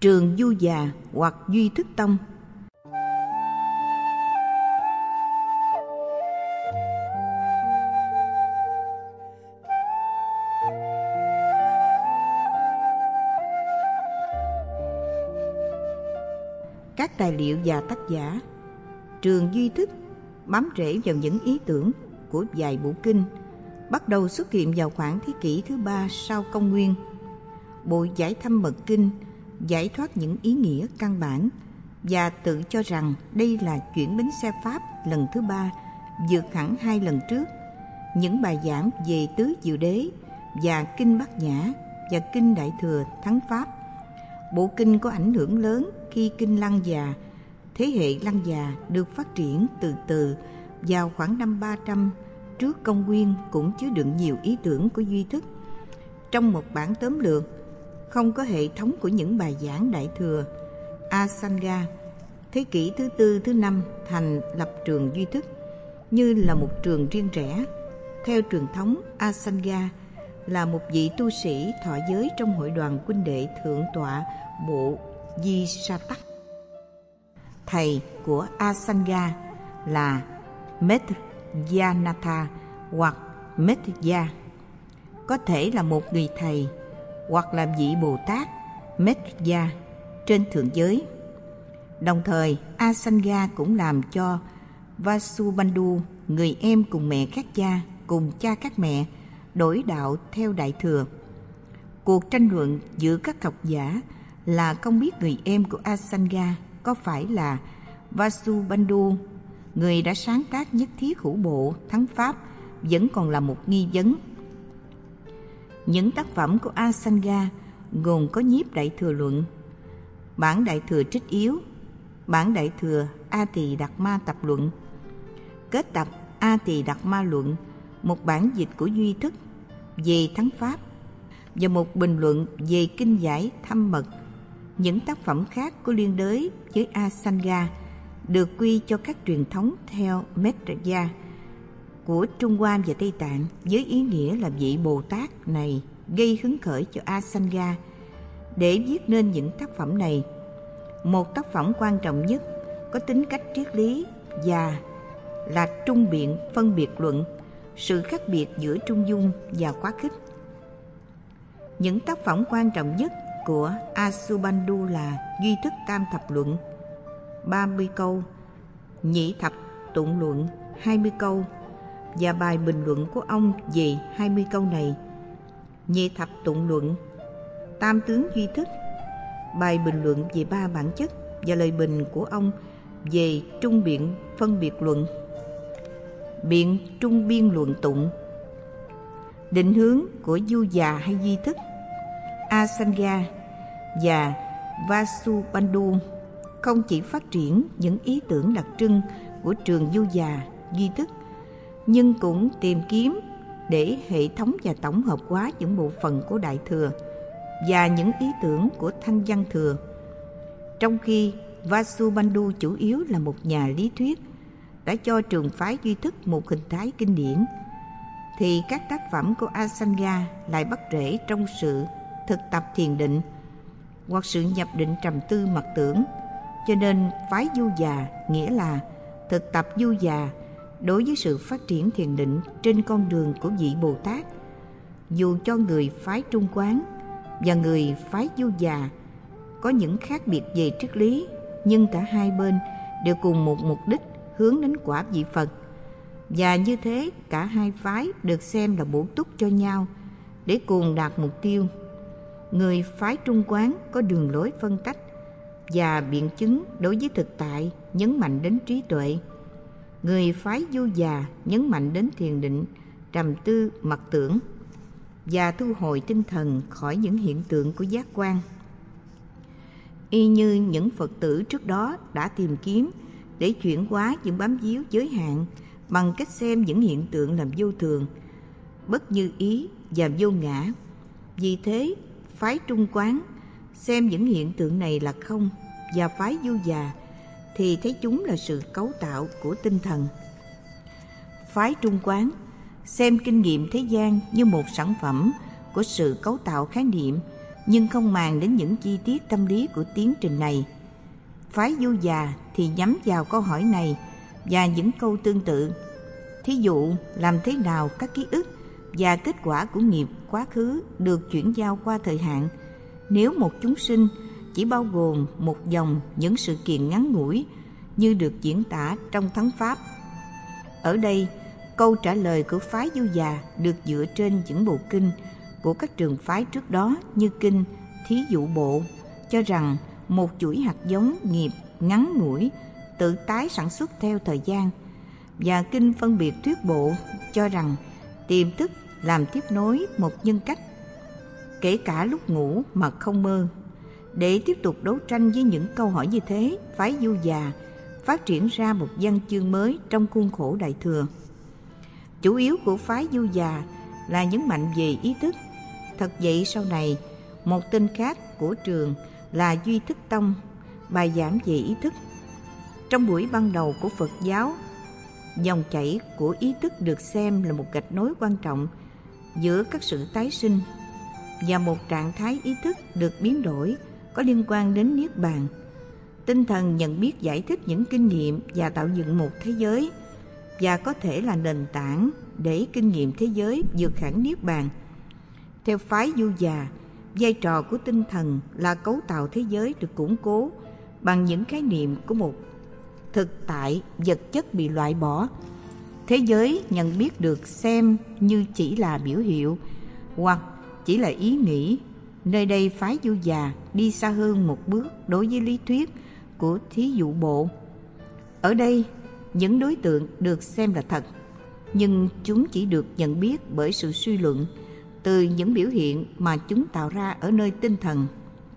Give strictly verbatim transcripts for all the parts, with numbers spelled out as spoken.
Trường Du Già hoặc Duy Thức Tông. Các tài liệu và tác giả. Trường Duy Thức bám rễ vào những ý tưởng của vài bộ kinh, bắt đầu xuất hiện vào khoảng thế kỷ thứ ba sau công nguyên. Bộ Giải Thăm Mật Kinh giải thoát những ý nghĩa căn bản và tự cho rằng đây là chuyển bánh xe Pháp lần thứ ba, vượt hẳn hai lần trước. Những bài giảng về Tứ Diệu Đế và Kinh Bát Nhã và Kinh Đại Thừa thắng Pháp. Bộ kinh có ảnh hưởng lớn khi Kinh Lăng Già, thế hệ Lăng Già được phát triển từ từ vào khoảng năm ba trăm trước công nguyên, cũng chứa đựng nhiều ý tưởng của Duy Thức. Trong một bản tóm lược, không có hệ thống của những bài giảng Đại Thừa, Asanga, thế kỷ thứ tư thứ năm thành lập trường Duy Thức như là một trường riêng rẽ. Theo truyền thống, Asanga là một vị tu sĩ thọ giới trong hội đoàn huynh đệ thượng tọa bộ Di Sa Tắc. Thầy của Asanga là Medhyanatha hoặc Medhya, có thể là một người thầy hoặc là vị Bồ Tát Medhya trên thượng giới. Đồng thời, Asanga cũng làm cho Vasubandhu, người em cùng mẹ khác cha, cùng cha khác mẹ, đổi đạo theo Đại Thừa. Cuộc tranh luận giữa các học giả là không biết người em của Asanga có phải là Vasubandhu, người đã sáng tác nhất thiết hữu bộ thắng Pháp, vẫn còn là một nghi vấn. Những tác phẩm của Asanga gồm có Nhiếp Đại Thừa Luận, Bản Đại Thừa Trích Yếu, Bản Đại Thừa A Tỳ Đạt Ma Tập Luận, Kết tập A Tỳ Đạt Ma Luận, một bản dịch của Duy Thức về thắng Pháp và một bình luận về Kinh Giải Thăm Mật. Những tác phẩm khác có liên đới với Asanga được quy cho các truyền thống theo Medhya của Trung Hoa và Tây Tạng, với ý nghĩa là vị Bồ Tát này gây hứng khởi cho Asanga để viết nên những tác phẩm này. Một tác phẩm quan trọng nhất có tính cách triết lý và là Trung Biện Phân Biệt Luận, sự khác biệt giữa trung dung và quá khích. Những tác phẩm quan trọng nhất của Vasubandhu là Duy Thức Tam Thập Luận ba mươi câu, Nhị Thập Tụng Luận hai mươi câu và bài bình luận của ông về hai mươi câu này. Nhị Thập Tụng Luận, Tam Tướng Duy Thức, bài bình luận về ba bản chất và lời bình của ông về Trung Biện Phân Biệt Luận, Biện Trung Biên Luận Tụng. Định hướng của Du Già hay Duy Thức, Asanga và Vasubandhu không chỉ phát triển những ý tưởng đặc trưng của trường Du Già, Duy Thức, nhưng cũng tìm kiếm để hệ thống và tổng hợp hóa những bộ phận của Đại Thừa và những ý tưởng của Thanh Văn Thừa. Trong khi Vasubandhu chủ yếu là một nhà lý thuyết, đã cho trường phái Duy Thức một hình thái kinh điển, thì các tác phẩm của Asanga lại bắt rễ trong sự thực tập thiền định hoặc sự nhập định trầm tư mặc tưởng. Cho nên phái Du Già nghĩa là thực tập Du Già đối với sự phát triển thiền định trên con đường của vị Bồ Tát. Dù cho người phái Trung Quán và người phái Du Già có những khác biệt về triết lý, nhưng cả hai bên đều cùng một mục đích hướng đến quả vị Phật. Và như thế, cả hai phái được xem là bổ túc cho nhau để cùng đạt mục tiêu. Người phái Trung Quán có đường lối phân tách và biện chứng đối với thực tại, nhấn mạnh đến trí tuệ. Người phái Du Già nhấn mạnh đến thiền định, trầm tư, mặc tưởng và thu hồi tinh thần khỏi những hiện tượng của giác quan. Y như những Phật tử trước đó đã tìm kiếm để chuyển hóa những bám víu giới hạn bằng cách xem những hiện tượng làm vô thường, bất như ý và vô ngã. Vì thế, phái Trung Quán xem những hiện tượng này là không, và phái Du Già thì thấy chúng là sự cấu tạo của tinh thần. Phái Trung Quán xem kinh nghiệm thế gian như một sản phẩm của sự cấu tạo khái niệm nhưng không màng đến những chi tiết tâm lý của tiến trình này. Phái Du Già thì nhắm vào câu hỏi này và những câu tương tự. Thí dụ, làm thế nào các ký ức và kết quả của nghiệp quá khứ được chuyển giao qua thời hạn nếu một chúng sinh chỉ bao gồm một dòng những sự kiện ngắn ngủi như được diễn tả trong Thắng Pháp. Ở đây, câu trả lời của phái Du Già được dựa trên những bộ kinh của các trường phái trước đó như kinh Thí Dụ Bộ cho rằng một chuỗi hạt giống nghiệp ngắn ngủi tự tái sản xuất theo thời gian, và kinh Phân Biệt Thuyết Bộ cho rằng tiềm thức làm tiếp nối một nhân cách, kể cả lúc ngủ mà không mơ. Để tiếp tục đấu tranh với những câu hỏi như thế, phái Du Già phát triển ra một văn chương mới trong khuôn khổ Đại Thừa. Chủ yếu của phái Du Già là nhấn mạnh về ý thức. Thật vậy, sau này, một tên khác của trường là Duy Thức Tông bài giảng về ý thức. Trong buổi ban đầu của Phật giáo, dòng chảy của ý thức được xem là một gạch nối quan trọng giữa các sự tái sinh và một trạng thái ý thức được biến đổi có liên quan đến Niết Bàn. Tinh thần nhận biết giải thích những kinh nghiệm và tạo dựng một thế giới, và có thể là nền tảng để kinh nghiệm thế giới vượt hẳn Niết Bàn. Theo phái Du Già, vai trò của tinh thần là cấu tạo thế giới được củng cố bằng những khái niệm của một thực tại vật chất bị loại bỏ. Thế giới nhận biết được xem như chỉ là biểu hiệu hoặc chỉ là ý nghĩ. Nơi đây phái Du Già đi xa hơn một bước đối với lý thuyết của Thí Dụ Bộ. Ở đây, những đối tượng được xem là thật, nhưng chúng chỉ được nhận biết bởi sự suy luận từ những biểu hiện mà chúng tạo ra ở nơi tinh thần.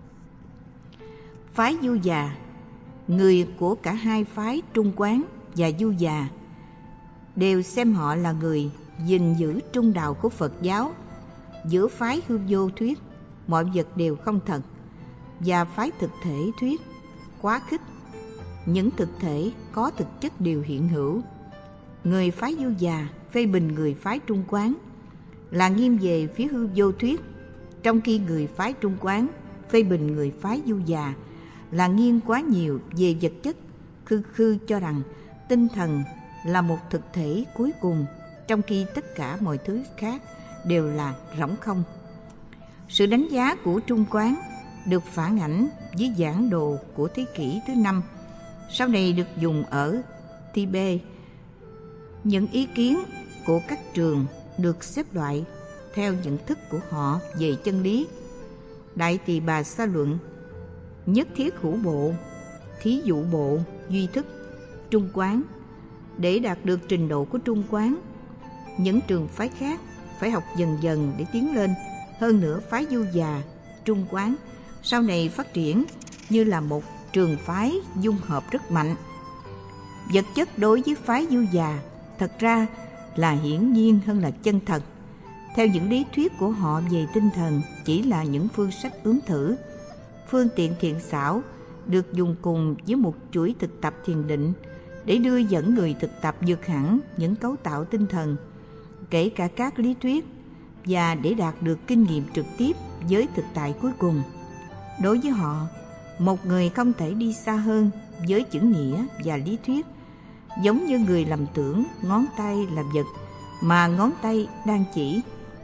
Phái Du Già, người của cả hai phái Trung Quán và Du Già, đều xem họ là người gìn giữ trung đạo của Phật giáo. Giữa phái hư vô thuyết mọi vật đều không thật, và phái thực thể thuyết quá khích những thực thể có thực chất đều hiện hữu. Người phái Du Già phê bình người phái Trung Quán là nghiêng về phía hư vô thuyết, trong khi người phái Trung Quán phê bình người phái Du Già là nghiêng quá nhiều về vật chất, khư khư cho rằng tinh thần là một thực thể cuối cùng, trong khi tất cả mọi thứ khác đều là rỗng không. Sự đánh giá của Trung Quán được phản ảnh với giảng đồ của thế kỷ thứ năm, sau này được dùng ở Tibet. Những ý kiến của các trường được xếp loại theo nhận thức của họ về chân lý. Đại Tỳ Bà Sa Luận, Nhất Thiết Hữu Bộ, Thí Dụ Bộ, Duy Thức, Trung Quán. Để đạt được trình độ của Trung Quán, những trường phái khác phải học dần dần để tiến lên. Hơn nữa, phái Du Già, Trung Quán sau này phát triển như là một trường phái dung hợp rất mạnh. Vật chất đối với phái Du Già thật ra là hiển nhiên hơn là chân thật. Theo những lý thuyết của họ về tinh thần chỉ là những phương sách ướm thử, phương tiện thiện xảo được dùng cùng với một chuỗi thực tập thiền định để đưa dẫn người thực tập vượt hẳn những cấu tạo tinh thần, kể cả các lý thuyết, và để đạt được kinh nghiệm trực tiếp với thực tại cuối cùng. Đối với họ, một người không thể đi xa hơn với chữ nghĩa và lý thuyết, giống như người lầm tưởng ngón tay là vật mà ngón tay đang chỉ.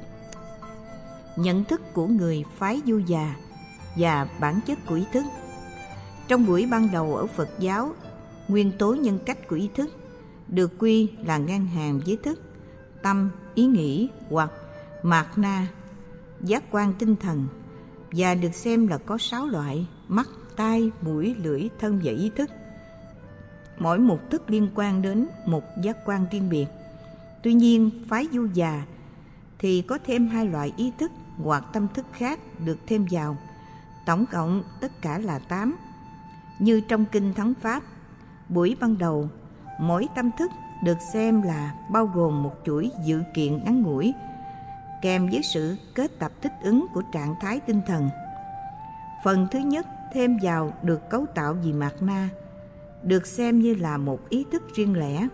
Nhận thức của người phái Du Già và bản chất của ý thức. Trong buổi ban đầu ở Phật giáo, nguyên tố nhân cách của ý thức được quy là ngang hàng với thức, tâm, ý nghĩ hoặc mạt na, giác quan tinh thần, và được xem là có sáu loại: mắt, tai, mũi, lưỡi, thân và ý thức. Mỗi một thức liên quan đến một giác quan riêng biệt. Tuy nhiên, phái Du Già thì có thêm hai loại ý thức hoặc tâm thức khác được thêm vào. Tổng cộng tất cả là tám. Như trong kinh Thắng Pháp, buổi ban đầu, mỗi tâm thức được xem là bao gồm một chuỗi dự kiện ngắn ngủi, kèm với sự kết tập thích ứng của trạng thái tinh thần. Phần thứ nhất thêm vào được cấu tạo vì mạt na, được xem như là một ý thức riêng lẻ.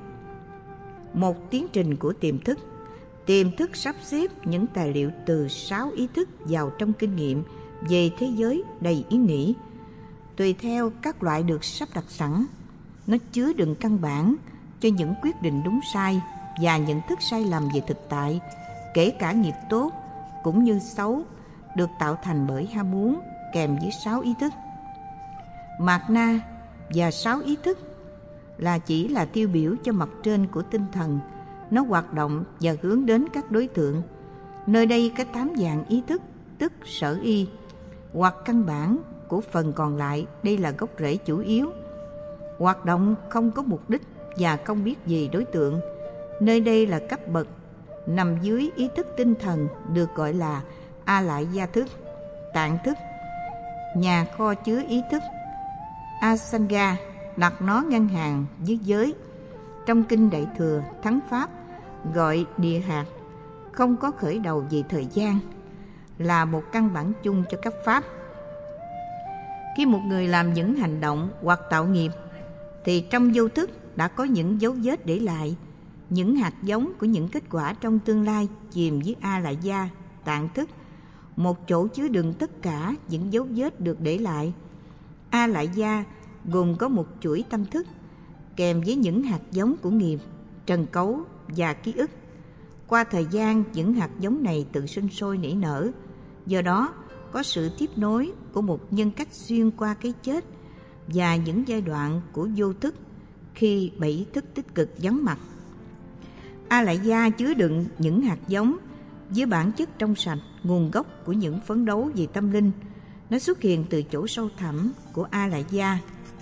Một tiến trình của tiềm thức. Tiềm thức sắp xếp những tài liệu từ sáu ý thức vào trong kinh nghiệm về thế giới đầy ý nghĩ, tùy theo các loại được sắp đặt sẵn. Nó chứa đựng căn bản cho những quyết định đúng sai và nhận thức sai lầm về thực tại, kể cả nghiệp tốt cũng như xấu, được tạo thành bởi ham muốn kèm với sáu ý thức. Mạt na và sáu ý thức là chỉ là tiêu biểu cho mặt trên của tinh thần. Nó hoạt động và hướng đến các đối tượng. Nơi đây có tám dạng ý thức, tức sở y, hoặc căn bản của phần còn lại. Đây là gốc rễ chủ yếu. Hoạt động không có mục đích và không biết gì đối tượng. Nơi đây là cấp bậc nằm dưới ý thức tinh thần, được gọi là a lại gia thức, tạng thức, nhà kho chứa ý thức. Asanga đặt nó ngang hàng với giới. Trong kinh Đại Thừa Thắng Pháp gọi địa hạt, không có khởi đầu về thời gian, là một căn bản chung cho các pháp. Khi một người làm những hành động hoặc tạo nghiệp, thì trong vô thức đã có những dấu vết để lại, những hạt giống của những kết quả trong tương lai chìm dưới a lại gia, tạng thức, một chỗ chứa đựng tất cả những dấu vết được để lại. A lại gia gồm có một chuỗi tâm thức kèm với những hạt giống của nghiệp, trần cấu và ký ức. Qua thời gian, những hạt giống này tự sinh sôi nảy nở. Do đó, có sự tiếp nối của một nhân cách xuyên qua cái chết và những giai đoạn của vô thức khi bảy thức tích cực vắng mặt. A lại gia chứa đựng những hạt giống với bản chất trong sạch, nguồn gốc của những phấn đấu về tâm linh. Nó xuất hiện từ chỗ sâu thẳm của a lại gia,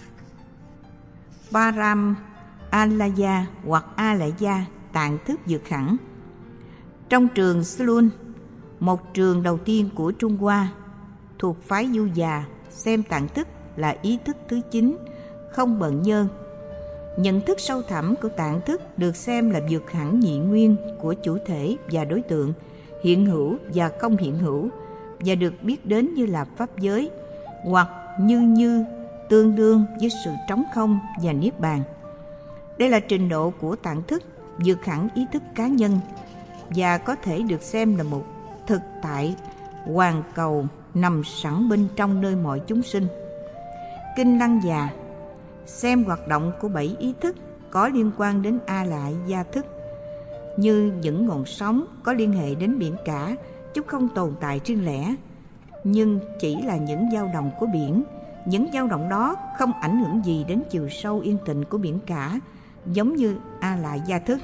Param Alaya hoặc a lại gia, tạng thức vượt hẳn. Trong trường Slun, một trường đầu tiên của Trung Hoa thuộc phái Du Già, xem tạng thức là ý thức thứ chín, không bận nhơn. Nhận thức sâu thẳm của tạng thức được xem là vượt hẳn nhị nguyên của chủ thể và đối tượng, hiện hữu và không hiện hữu, và được biết đến như là pháp giới, hoặc như như tương đương với sự trống không và niết bàn. Đây là trình độ của tạng thức vượt hẳn ý thức cá nhân và có thể được xem là một thực tại hoàn cầu nằm sẵn bên trong nơi mọi chúng sinh. Kinh Lăng Già xem hoạt động của bảy ý thức có liên quan đến a lại gia thức như những ngọn sóng có liên hệ đến biển cả. Chúng không tồn tại riêng lẻ, nhưng chỉ là những dao động của biển. Những dao động đó không ảnh hưởng gì đến chiều sâu yên tĩnh của biển cả, giống như a lại gia thức.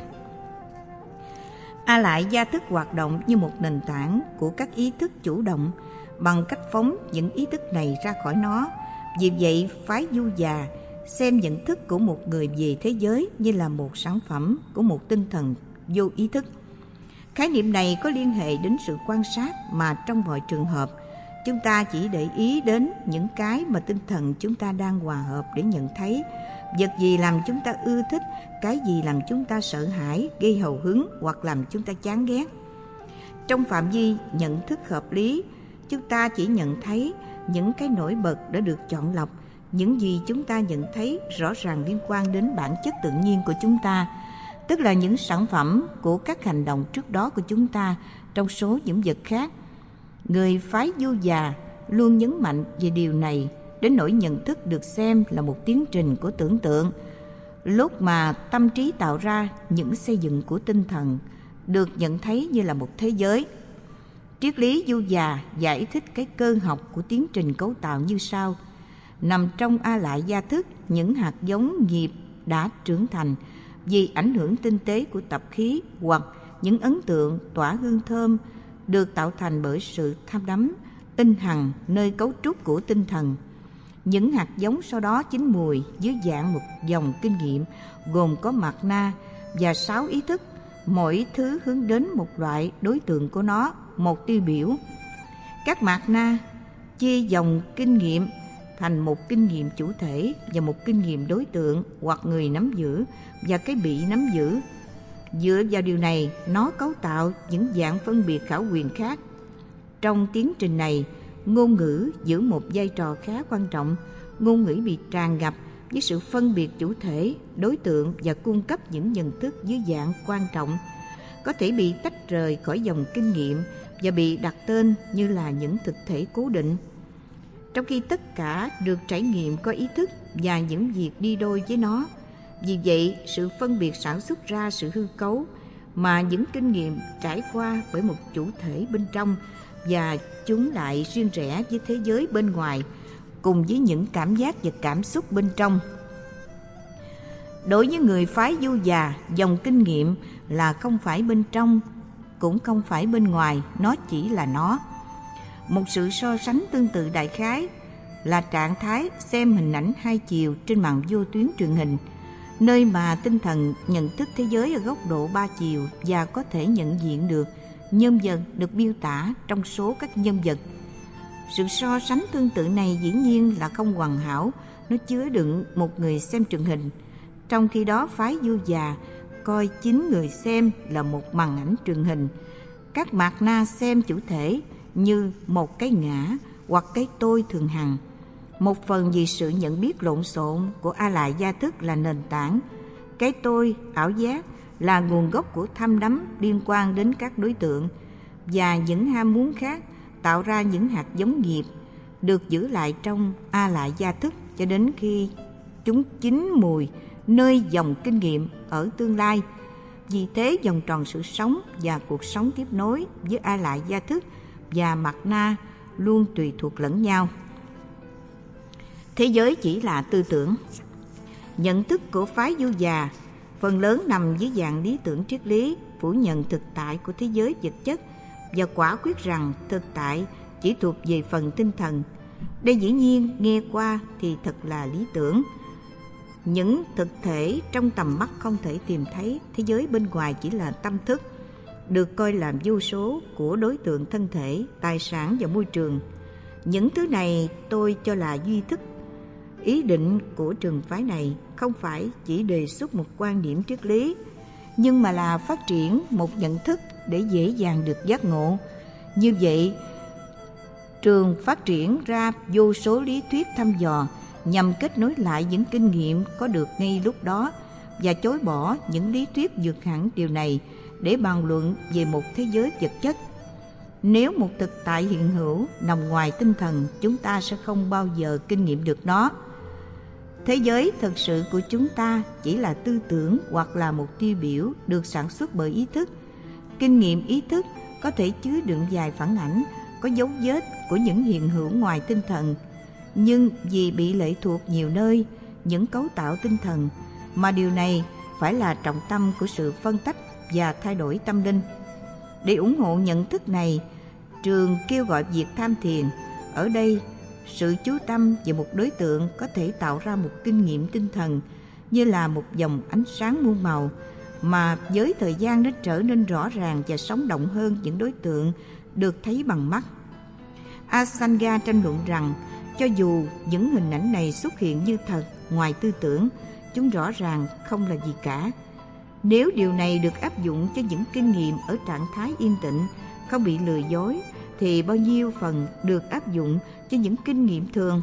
A lại gia thức hoạt động như một nền tảng của các ý thức chủ động bằng cách phóng những ý thức này ra khỏi nó. Vì vậy, phái Du Già xem nhận thức của một người về thế giới như là một sản phẩm của một tinh thần vô ý thức. Khái niệm này có liên hệ đến sự quan sát, mà trong mọi trường hợp chúng ta chỉ để ý đến những cái mà tinh thần chúng ta đang hòa hợp để nhận thấy. Vật gì làm chúng ta ưa thích, cái gì làm chúng ta sợ hãi, gây hào hứng hoặc làm chúng ta chán ghét. Trong phạm vi nhận thức hợp lý, chúng ta chỉ nhận thấy những cái nổi bật đã được chọn lọc. Những gì chúng ta nhận thấy rõ ràng liên quan đến bản chất tự nhiên của chúng ta, tức là những sản phẩm của các hành động trước đó của chúng ta trong số những vật khác. Người phái Du Già luôn nhấn mạnh về điều này, đến nỗi nhận thức được xem là một tiến trình của tưởng tượng. Lúc mà tâm trí tạo ra những xây dựng của tinh thần được nhận thấy như là một thế giới. Triết lý Du Già giải thích cái cơ học của tiến trình cấu tạo như sau. Nằm trong a lại gia thức, những hạt giống nghiệp đã trưởng thành vì ảnh hưởng tinh tế của tập khí hoặc những ấn tượng tỏa hương thơm được tạo thành bởi sự tham đắm in hằn nơi cấu trúc của tinh thần. Những hạt giống sau đó chín mùi dưới dạng một dòng kinh nghiệm gồm có mạt na và sáu ý thức, mỗi thứ hướng đến một loại đối tượng của nó, một tiêu biểu. Các mạt na chia dòng kinh nghiệm thành một kinh nghiệm chủ thể và một kinh nghiệm đối tượng hoặc người nắm giữ và cái bị nắm giữ. Dựa vào điều này, nó cấu tạo những dạng phân biệt khảo quyền khác. Trong tiến trình này, ngôn ngữ giữ một vai trò khá quan trọng. Ngôn ngữ bị tràn ngập với sự phân biệt chủ thể, đối tượng và cung cấp những nhận thức dưới dạng quan trọng, có thể bị tách rời khỏi dòng kinh nghiệm và bị đặt tên như là những thực thể cố định, trong khi tất cả được trải nghiệm có ý thức và những việc đi đôi với nó. Vì vậy, sự phân biệt sản xuất ra sự hư cấu mà những kinh nghiệm trải qua bởi một chủ thể bên trong, và chúng lại riêng rẽ với thế giới bên ngoài cùng với những cảm giác và cảm xúc bên trong. Đối với người phái Du Già, dòng kinh nghiệm là không phải bên trong, cũng không phải bên ngoài, nó chỉ là nó. Một sự so sánh tương tự đại khái là trạng thái xem hình ảnh hai chiều trên màn vô tuyến truyền hình, nơi mà tinh thần nhận thức thế giới ở góc độ ba chiều và có thể nhận diện được nhân vật được miêu tả trong số các nhân vật. Sự so sánh tương tự này dĩ nhiên là không hoàn hảo, nó chứa đựng một người xem truyền hình, trong khi đó phái Du Già coi chính người xem là một màn ảnh truyền hình. Các mạt na xem chủ thể như một cái ngã hoặc cái tôi thường hằng. Một phần vì sự nhận biết lộn xộn của a lại gia thức là nền tảng. Cái tôi, ảo giác là nguồn gốc của tham đắm liên quan đến các đối tượng, và những ham muốn khác tạo ra những hạt giống nghiệp được giữ lại trong a lại gia thức cho đến khi chúng chín mùi nơi dòng kinh nghiệm ở tương lai. Vì thế, vòng tròn sự sống và cuộc sống tiếp nối với a lại gia thức và mạt na luôn tùy thuộc lẫn nhau. Thế giới chỉ là tư tưởng. Nhận thức của phái Du Già phần lớn nằm dưới dạng lý tưởng triết lý, phủ nhận thực tại của thế giới vật chất và quả quyết rằng thực tại chỉ thuộc về phần tinh thần. Đây dĩ nhiên nghe qua thì thật là lý tưởng. Những thực thể trong tầm mắt không thể tìm thấy, thế giới bên ngoài chỉ là tâm thức, được coi là vô số của đối tượng thân thể, tài sản và môi trường. Những thứ này tôi cho là duy thức. Ý định của trường phái này không phải chỉ đề xuất một quan điểm triết lý, nhưng mà là phát triển một nhận thức để dễ dàng được giác ngộ. Như vậy, trường phát triển ra vô số lý thuyết thăm dò nhằm kết nối lại những kinh nghiệm có được ngay lúc đó và chối bỏ những lý thuyết vượt hẳn điều này để bàn luận về một thế giới vật chất. Nếu một thực tại hiện hữu nằm ngoài tinh thần, chúng ta sẽ không bao giờ kinh nghiệm được nó. Thế giới thực sự của chúng ta chỉ là tư tưởng hoặc là một tiêu biểu được sản xuất bởi ý thức. Kinh nghiệm ý thức có thể chứa đựng vài phản ảnh, có dấu vết của những hiện hữu ngoài tinh thần, nhưng vì bị lệ thuộc nhiều nơi, những cấu tạo tinh thần, mà điều này phải là trọng tâm của sự phân tách và thay đổi tâm linh. Để ủng hộ nhận thức này, trường kêu gọi việc tham thiền. Ở đây, sự chú tâm về một đối tượng có thể tạo ra một kinh nghiệm tinh thần như là một dòng ánh sáng muôn màu, mà với thời gian nó trở nên rõ ràng và sống động hơn những đối tượng được thấy bằng mắt. Asanga tranh luận rằng cho dù những hình ảnh này xuất hiện như thật ngoài tư tưởng, chúng rõ ràng không là gì cả. Nếu điều này được áp dụng cho những kinh nghiệm ở trạng thái yên tĩnh, không bị lừa dối, thì bao nhiêu phần được áp dụng cho những kinh nghiệm thường.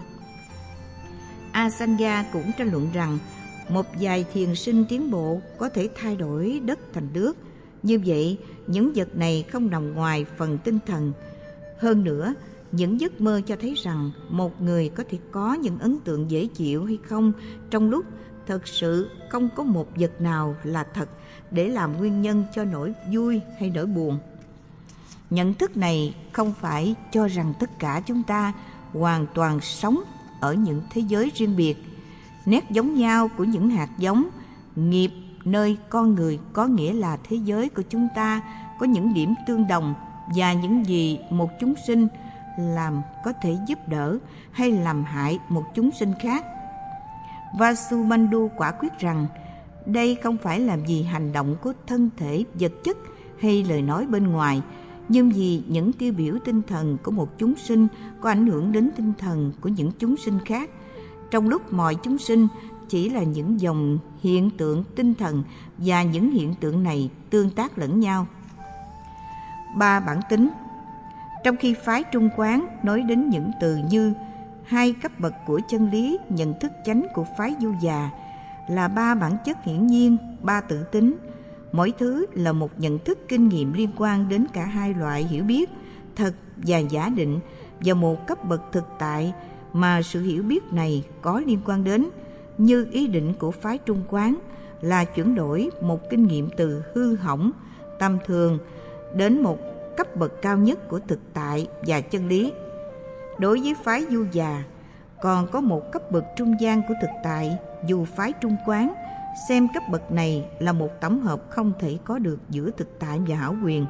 Asanga cũng tranh luận rằng một vài thiền sinh tiến bộ có thể thay đổi đất thành nước. Như vậy, những vật này không nằm ngoài phần tinh thần. Hơn nữa, những giấc mơ cho thấy rằng một người có thể có những ấn tượng dễ chịu hay không trong lúc thật sự không có một vật nào là thật để làm nguyên nhân cho nỗi vui hay nỗi buồn. Nhận thức này không phải cho rằng tất cả chúng ta hoàn toàn sống ở những thế giới riêng biệt. Nét giống nhau của những hạt giống, nghiệp nơi con người có nghĩa là thế giới của chúng ta có những điểm tương đồng, và những gì một chúng sinh làm có thể giúp đỡ hay làm hại một chúng sinh khác. Vasubandhu quả quyết rằng đây không phải làm gì hành động của thân thể vật chất hay lời nói bên ngoài, nhưng vì những tiêu biểu tinh thần của một chúng sinh có ảnh hưởng đến tinh thần của những chúng sinh khác, trong lúc mọi chúng sinh chỉ là những dòng hiện tượng tinh thần và những hiện tượng này tương tác lẫn nhau. Ba bản tính. Trong khi phái Trung Quán nói đến những từ như hai cấp bậc của chân lý, nhận thức chánh của phái Du Già là ba bản chất hiển nhiên, ba tự tính. Mỗi thứ là một nhận thức kinh nghiệm liên quan đến cả hai loại hiểu biết, thật và giả định vào một cấp bậc thực tại mà sự hiểu biết này có liên quan đến, như ý định của phái Trung Quán là chuyển đổi một kinh nghiệm từ hư hỏng, tầm thường đến một cấp bậc cao nhất của thực tại và chân lý. Đối với phái Du Già, còn có một cấp bậc trung gian của thực tại, dù phái Trung Quán xem cấp bậc này là một tổng hợp không thể có được giữa thực tại và hão quyền.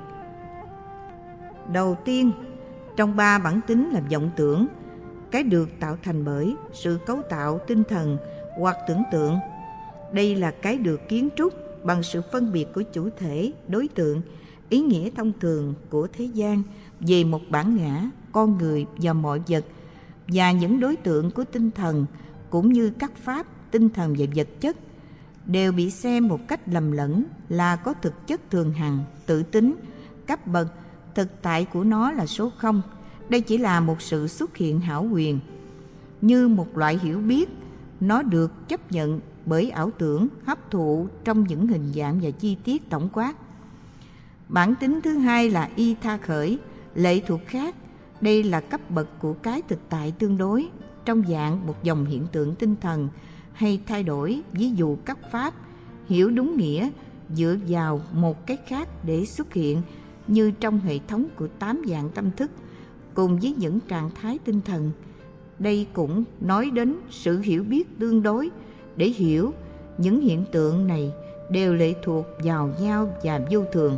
Đầu tiên, trong ba bản tính là vọng tưởng, cái được tạo thành bởi sự cấu tạo tinh thần hoặc tưởng tượng. Đây là cái được kiến trúc bằng sự phân biệt của chủ thể, đối tượng, ý nghĩa thông thường của thế gian về một bản ngã, con người và mọi vật, và những đối tượng của tinh thần cũng như các pháp tinh thần và vật chất đều bị xem một cách lầm lẫn là có thực chất thường hằng, tự tính, cấp bậc, thực tại của nó là số không. Đây chỉ là một sự xuất hiện hão quyền. Như một loại hiểu biết, nó được chấp nhận bởi ảo tưởng hấp thụ trong những hình dạng và chi tiết tổng quát. Bản tính thứ hai là y tha khởi, lệ thuộc khác. Đây là cấp bậc của cái thực tại tương đối trong dạng một dòng hiện tượng tinh thần hay thay đổi, ví dụ các pháp hiểu đúng nghĩa dựa vào một cái khác để xuất hiện, như trong hệ thống của tám dạng tâm thức cùng với những trạng thái tinh thần. Đây cũng nói đến sự hiểu biết tương đối. Để hiểu, những hiện tượng này đều lệ thuộc vào nhau và vô thường.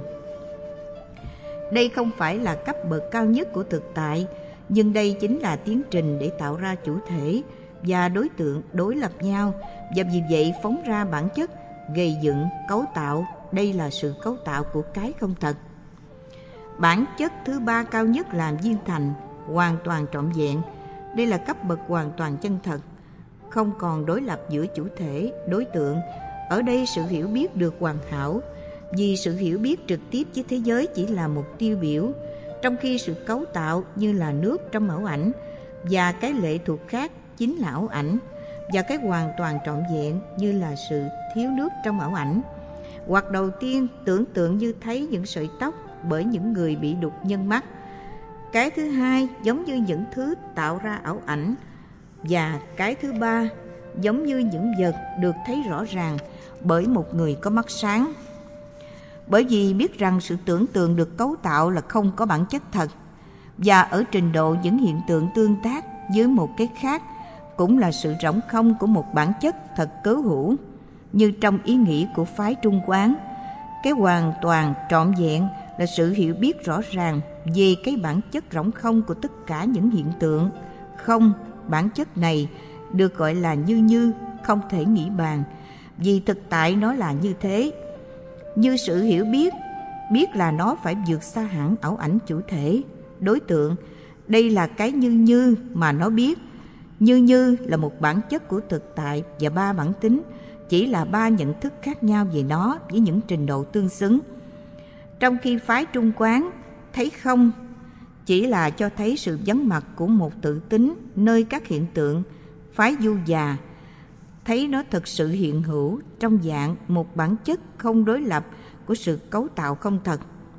Đây không phải là cấp bậc cao nhất của thực tại, nhưng đây chính là tiến trình để tạo ra chủ thể và đối tượng đối lập nhau, và vì vậy phóng ra bản chất, gây dựng, cấu tạo. Đây là sự cấu tạo của cái không thật. Bản chất thứ ba cao nhất là viên thành, hoàn toàn trọn vẹn. Đây là cấp bậc hoàn toàn chân thật, không còn đối lập giữa chủ thể, đối tượng. Ở đây sự hiểu biết được hoàn hảo, vì sự hiểu biết trực tiếp với thế giới chỉ là một tiêu biểu, trong khi sự cấu tạo như là nước trong ảo ảnh, và cái lệ thuộc khác chính là ảo ảnh, và cái hoàn toàn trọn vẹn như là sự thiếu nước trong ảo ảnh. Hoặc đầu tiên, tưởng tượng như thấy những sợi tóc bởi những người bị đục nhân mắt. Cái thứ hai giống như những thứ tạo ra ảo ảnh, và cái thứ ba giống như những vật được thấy rõ ràng bởi một người có mắt sáng. Bởi vì biết rằng sự tưởng tượng được cấu tạo là không có bản chất thật, và ở trình độ những hiện tượng tương tác với một cái khác cũng là sự rỗng không của một bản chất thật cớ hữu. Như trong ý nghĩ của phái Trung Quán, cái hoàn toàn trọn vẹn là sự hiểu biết rõ ràng về cái bản chất rỗng không của tất cả những hiện tượng. Không, bản chất này được gọi là như như, không thể nghĩ bàn, vì thực tại nó là như thế. Như sự hiểu biết, biết là nó phải vượt xa hẳn ảo ảnh chủ thể, đối tượng. Đây là cái như như mà nó biết. Như như là một bản chất của thực tại, và ba bản tính chỉ là ba nhận thức khác nhau về nó với những trình độ tương xứng. Trong khi phái Trung Quán thấy không chỉ là cho thấy sự vắng mặt của một tự tính nơi các hiện tượng, phái Du Già thấy nó thực sự hiện hữu trong dạng một bản chất không đối lập của sự cấu tạo không thật.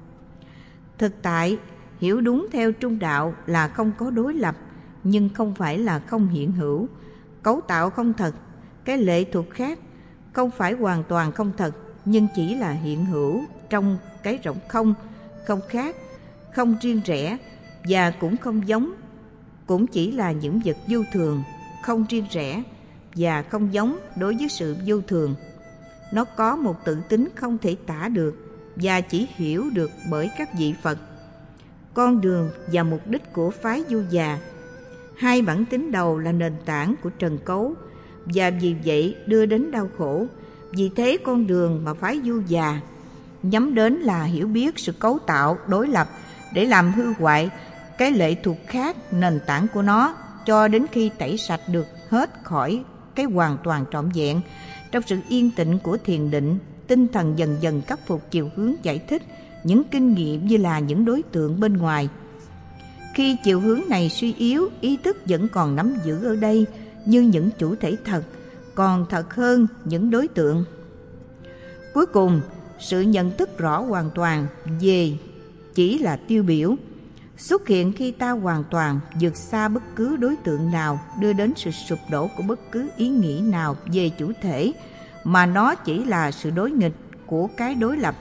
Thực tại hiểu đúng theo Trung Đạo là không có đối lập, nhưng không phải là không hiện hữu. Cấu tạo không thật, cái lệ thuộc khác, không phải hoàn toàn không thật, nhưng chỉ là hiện hữu trong cái rỗng không, không khác, không riêng rẽ, và cũng không giống, cũng chỉ là những vật vô thường, không riêng rẽ và không giống đối với sự vô thường. Nó có một tự tính không thể tả được và chỉ hiểu được bởi các vị Phật. Con đường và mục đích của phái Du Già, hai bản tính đầu là nền tảng của trần cấu, và vì vậy đưa đến đau khổ. Vì thế con đường mà phái Du Già nhắm đến là hiểu biết sự cấu tạo đối lập để làm hư hoại cái lệ thuộc khác nền tảng của nó, cho đến khi tẩy sạch được hết khỏi cái hoàn toàn trọn vẹn. Trong sự yên tĩnh của thiền định, tinh thần dần dần khắc phục chiều hướng giải thích những kinh nghiệm như là những đối tượng bên ngoài. Khi chiều hướng này suy yếu, ý thức vẫn còn nắm giữ ở đây như những chủ thể thật, còn thật hơn những đối tượng. Cuối cùng, sự nhận thức rõ hoàn toàn về chỉ là tiêu biểu. xuất hiện khi ta hoàn toàn vượt xa bất cứ đối tượng nào, đưa đến sự sụp đổ của bất cứ ý nghĩ nào về chủ thể, mà nó chỉ là sự đối nghịch của cái đối lập.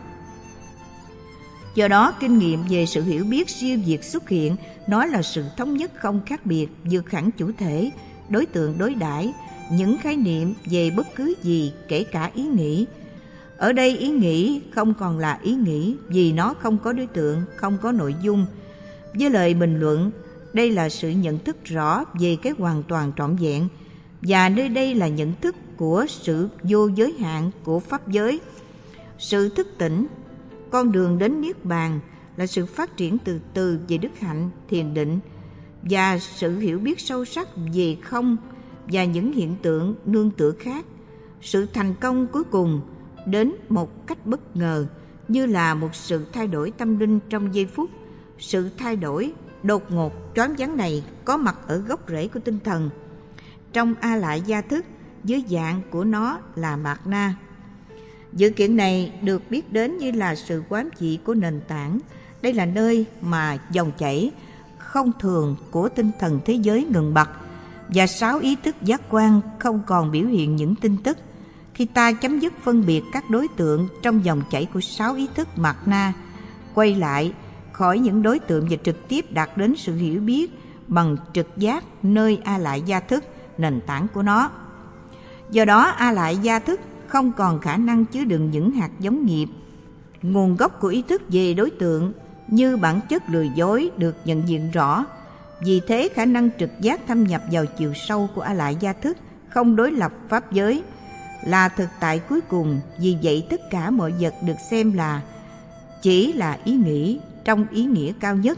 Do đó, kinh nghiệm về sự hiểu biết siêu việt xuất hiện, nó là sự thống nhất không khác biệt, vượt hẳn chủ thể, đối tượng đối đãi, những khái niệm về bất cứ gì, kể cả ý nghĩ. Ở đây ý nghĩ không còn là ý nghĩ vì nó không có đối tượng, không có nội dung. Với lời bình luận, đây là sự nhận thức rõ về cái hoàn toàn trọn vẹn, và nơi đây là nhận thức của sự vô giới hạn của pháp giới. Sự thức tỉnh, con đường đến Niết Bàn là sự phát triển từ từ về đức hạnh, thiền định và sự hiểu biết sâu sắc về không và những hiện tượng nương tựa khác. Sự thành công cuối cùng đến một cách bất ngờ, như là một sự thay đổi tâm linh trong giây phút. Sự thay đổi đột ngột, choáng váng này có mặt ở gốc rễ của tinh thần, trong A Lại Gia Thức, dưới dạng của nó là Mạt Na. Sự kiện này được biết đến như là sự quán trị của nền tảng. Đây là nơi mà dòng chảy không thường của tinh thần thế giới ngừng bặt, và sáu ý thức giác quan không còn biểu hiện những tin tức. Khi ta chấm dứt phân biệt các đối tượng trong dòng chảy của sáu ý thức Mạt Na, quay lại khỏi những đối tượng và trực tiếp đạt đến sự hiểu biết bằng trực giác nơi A Lại Gia Thức, nền tảng của nó. Do đó, A Lại Gia Thức không còn khả năng chứa đựng những hạt giống nghiệp, nguồn gốc của ý thức về đối tượng như bản chất lừa dối được nhận diện rõ. Vì thế, khả năng trực giác thâm nhập vào chiều sâu của A Lại Gia Thức không đối lập pháp giới, là thực tại cuối cùng. Vì vậy, tất cả mọi vật được xem là chỉ là ý nghĩ trong ý nghĩa cao nhất.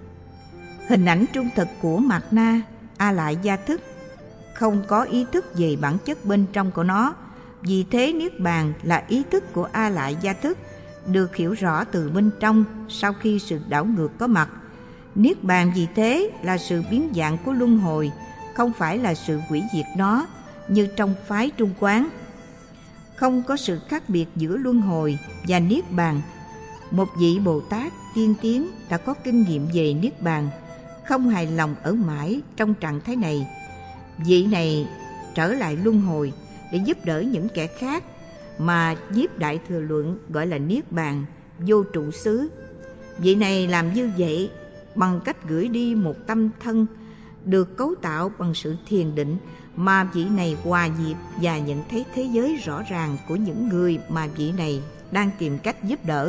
Hình ảnh trung thực của Mạt Na, A Lại Gia Thức, không có ý thức về bản chất bên trong của nó. Vì thế, Niết Bàn là ý thức của A Lại Gia Thức, được hiểu rõ từ bên trong sau khi sự đảo ngược có mặt. Niết Bàn vì thế là sự biến dạng của luân hồi, không phải là sự hủy diệt nó như trong phái Trung Quán. Không có sự khác biệt giữa luân hồi và Niết Bàn. Một vị Bồ Tát tiên tiến đã có kinh nghiệm về Niết Bàn, không hài lòng ở mãi trong trạng thái này. Vị này trở lại luân hồi để giúp đỡ những kẻ khác mà Nhiếp Đại Thừa Luận gọi là Niết Bàn vô trụ xứ. Vị này làm như vậy bằng cách gửi đi một tâm thân được cấu tạo bằng sự thiền định, mà vị này hòa nhịp và nhận thấy thế giới rõ ràng của những người mà vị này đang tìm cách giúp đỡ.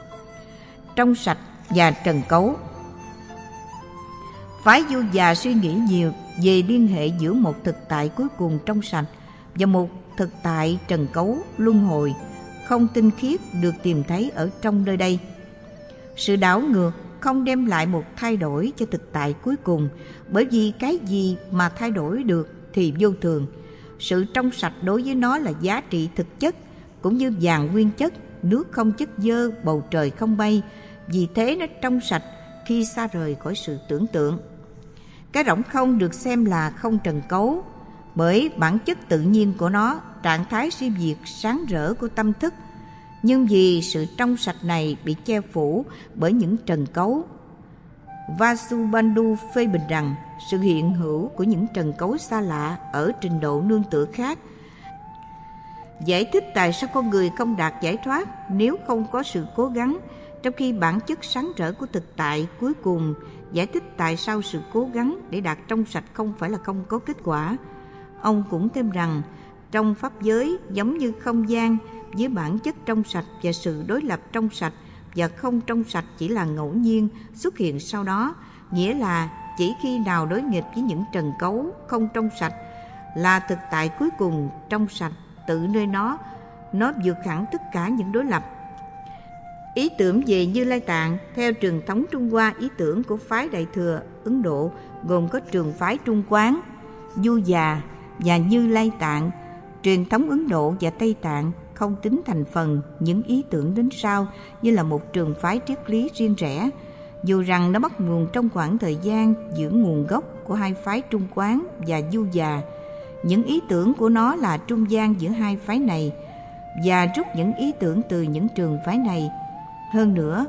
Trong sạch và trần cấu. Phái Du Già suy nghĩ nhiều về liên hệ giữa một thực tại cuối cùng trong sạch và một thực tại trần cấu luân hồi không tinh khiết được tìm thấy ở trong nơi đây. Sự đảo ngược không đem lại một thay đổi cho thực tại cuối cùng, bởi vì cái gì mà thay đổi được thì vô thường. Sự trong sạch đối với nó là giá trị thực chất, cũng như vàng nguyên chất, nước không chất dơ, bầu trời không bay. Vì thế nó trong sạch khi xa rời khỏi sự tưởng tượng. Cái rỗng không được xem là không trần cấu, bởi bản chất tự nhiên của nó, trạng thái siêu việt sáng rỡ của tâm thức. Nhưng vì sự trong sạch này bị che phủ bởi những trần cấu, Vasubandhu phê bình rằng sự hiện hữu của những trần cấu xa lạ ở trình độ nương tựa khác giải thích tại sao con người không đạt giải thoát nếu không có sự cố gắng, trong khi bản chất sáng rỡ của thực tại cuối cùng giải thích tại sao sự cố gắng để đạt trong sạch không phải là không có kết quả. Ông cũng thêm rằng trong pháp giới giống như không gian, với bản chất trong sạch và sự đối lập trong sạch và không trong sạch chỉ là ngẫu nhiên xuất hiện sau đó, nghĩa là chỉ khi nào đối nghịch với những trần cấu không trong sạch là thực tại cuối cùng trong sạch, tự nơi nó nó vượt hẳn tất cả những đối lập. Ý tưởng về Như Lai Tạng theo truyền thống Trung Hoa, ý tưởng của phái Đại Thừa Ấn Độ gồm có trường phái Trung Quán, Du Già và Như Lai Tạng. Truyền thống Ấn Độ và Tây Tạng không tính thành phần những ý tưởng đến sau như là một trường phái triết lý riêng rẽ, dù rằng nó bắt nguồn trong khoảng thời gian giữa nguồn gốc của hai phái Trung Quán và Du Già. Những ý tưởng của nó là trung gian giữa hai phái này và rút những ý tưởng từ những trường phái này. Hơn nữa,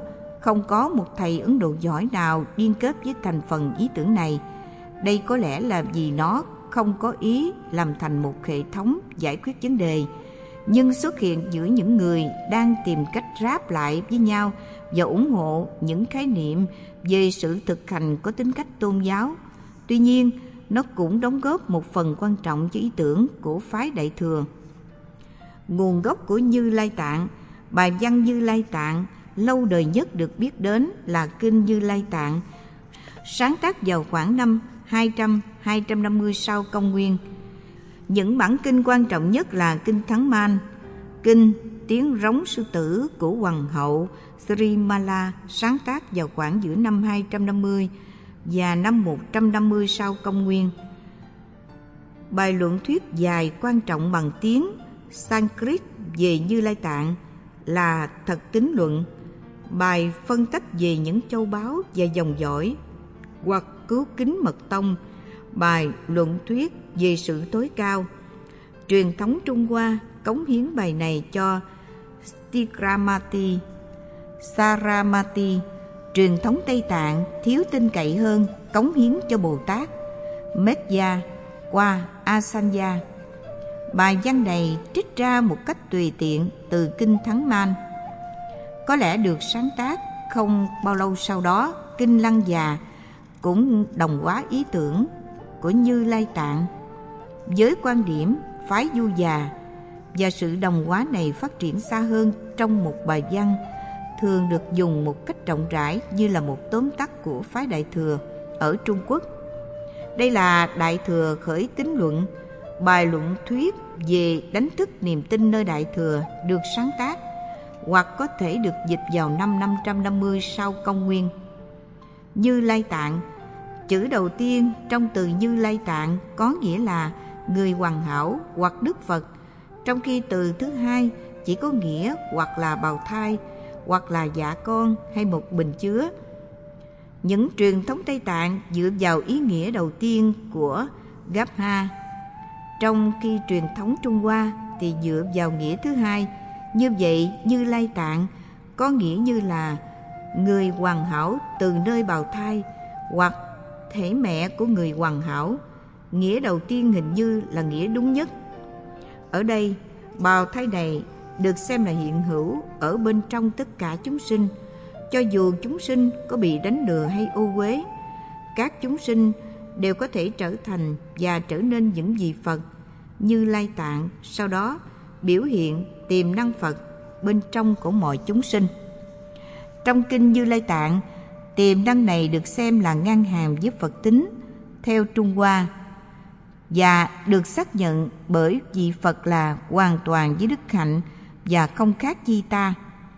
không có một thầy Ấn Độ giỏi nào liên kết với thành phần ý tưởng này. Đây có lẽ là vì nó không có ý làm thành một hệ thống giải quyết vấn đề, nhưng xuất hiện giữa những người đang tìm cách ráp lại với nhau và ủng hộ những khái niệm về sự thực hành có tính cách tôn giáo. Tuy nhiên, nó cũng đóng góp một phần quan trọng cho ý tưởng của phái Đại Thừa. Nguồn gốc của Như Lai Tạng. Bài văn Như Lai Tạng lâu đời nhất được biết đến là Kinh Như Lai Tạng, sáng tác vào khoảng năm hai trăm đến hai trăm năm mươi sau công nguyên. Những bản kinh quan trọng nhất là Kinh Thắng Man, Kinh Tiếng Rống Sư Tử của Hoàng hậu Srimala, sáng tác vào khoảng giữa năm hai trăm năm mươi và năm một trăm năm mươi sau công nguyên. Bài luận thuyết dài quan trọng bằng tiếng Sanskrit về Như Lai Tạng là Thật Tín Luận. Bài phân tách về những châu báu và dòng dõi hoặc Cứu Kính Mật Tông. Bài luận thuyết về sự tối cao. Truyền thống Trung Hoa cống hiến bài này cho Stigramati, Saramati. Truyền thống Tây Tạng thiếu tin cậy hơn cống hiến cho Bồ Tát, Medya qua Asanya. Bài văn này trích ra một cách tùy tiện từ Kinh Thắng Man. Có lẽ được sáng tác không bao lâu sau đó, Kinh Lăng Già cũng đồng hóa ý tưởng của Như Lai Tạng với quan điểm phái Du Già, và sự đồng hóa này phát triển xa hơn trong một bài văn, thường được dùng một cách rộng rãi như là một tóm tắt của phái Đại Thừa ở Trung Quốc. Đây là Đại Thừa Khởi Tín Luận, bài luận thuyết về đánh thức niềm tin nơi Đại Thừa, được sáng tác hoặc có thể được dịch vào năm năm trăm năm mươi sau công nguyên. Như Lai Tạng. Chữ đầu tiên trong từ Như Lai Tạng có nghĩa là người hoàn hảo hoặc Đức Phật, trong khi từ thứ hai chỉ có nghĩa hoặc là bào thai, hoặc là dạ con hay một bình chứa. Những truyền thống Tây Tạng dựa vào ý nghĩa đầu tiên của Gabha, trong khi truyền thống Trung Hoa thì dựa vào nghĩa thứ hai. Như vậy, Như Lai Tạng có nghĩa như là người hoàn hảo từ nơi bào thai hoặc thể mẹ của người hoàn hảo. Nghĩa đầu tiên hình như là nghĩa đúng nhất. Ở đây, bào thai này được xem là hiện hữu ở bên trong tất cả chúng sinh. Cho dù chúng sinh có bị đánh lừa hay ô uế, các chúng sinh đều có thể trở thành và trở nên những vị Phật. Như Lai Tạng sau đó biểu hiện tiềm năng Phật bên trong của mọi chúng sinh. Trong Kinh Như Lai Tạng, tiềm năng này được xem là ngang hàng với Phật tính theo Trung Hoa và được xác nhận bởi vị Phật là hoàn toàn với đức hạnh và không khác gì ta.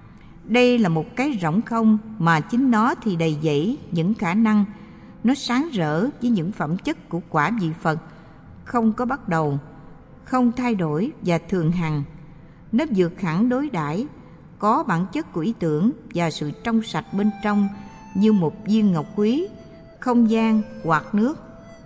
Đây là một cái rỗng không mà chính nó thì đầy dẫy những khả năng. Nó sáng rỡ với những phẩm chất của quả vị Phật, không có bắt đầu, không thay đổi và thường hằng. Nó vượt hẳn đối đãi, có bản chất của ý tưởng và sự trong sạch bên trong như một viên ngọc quý, không gian hoặc nước.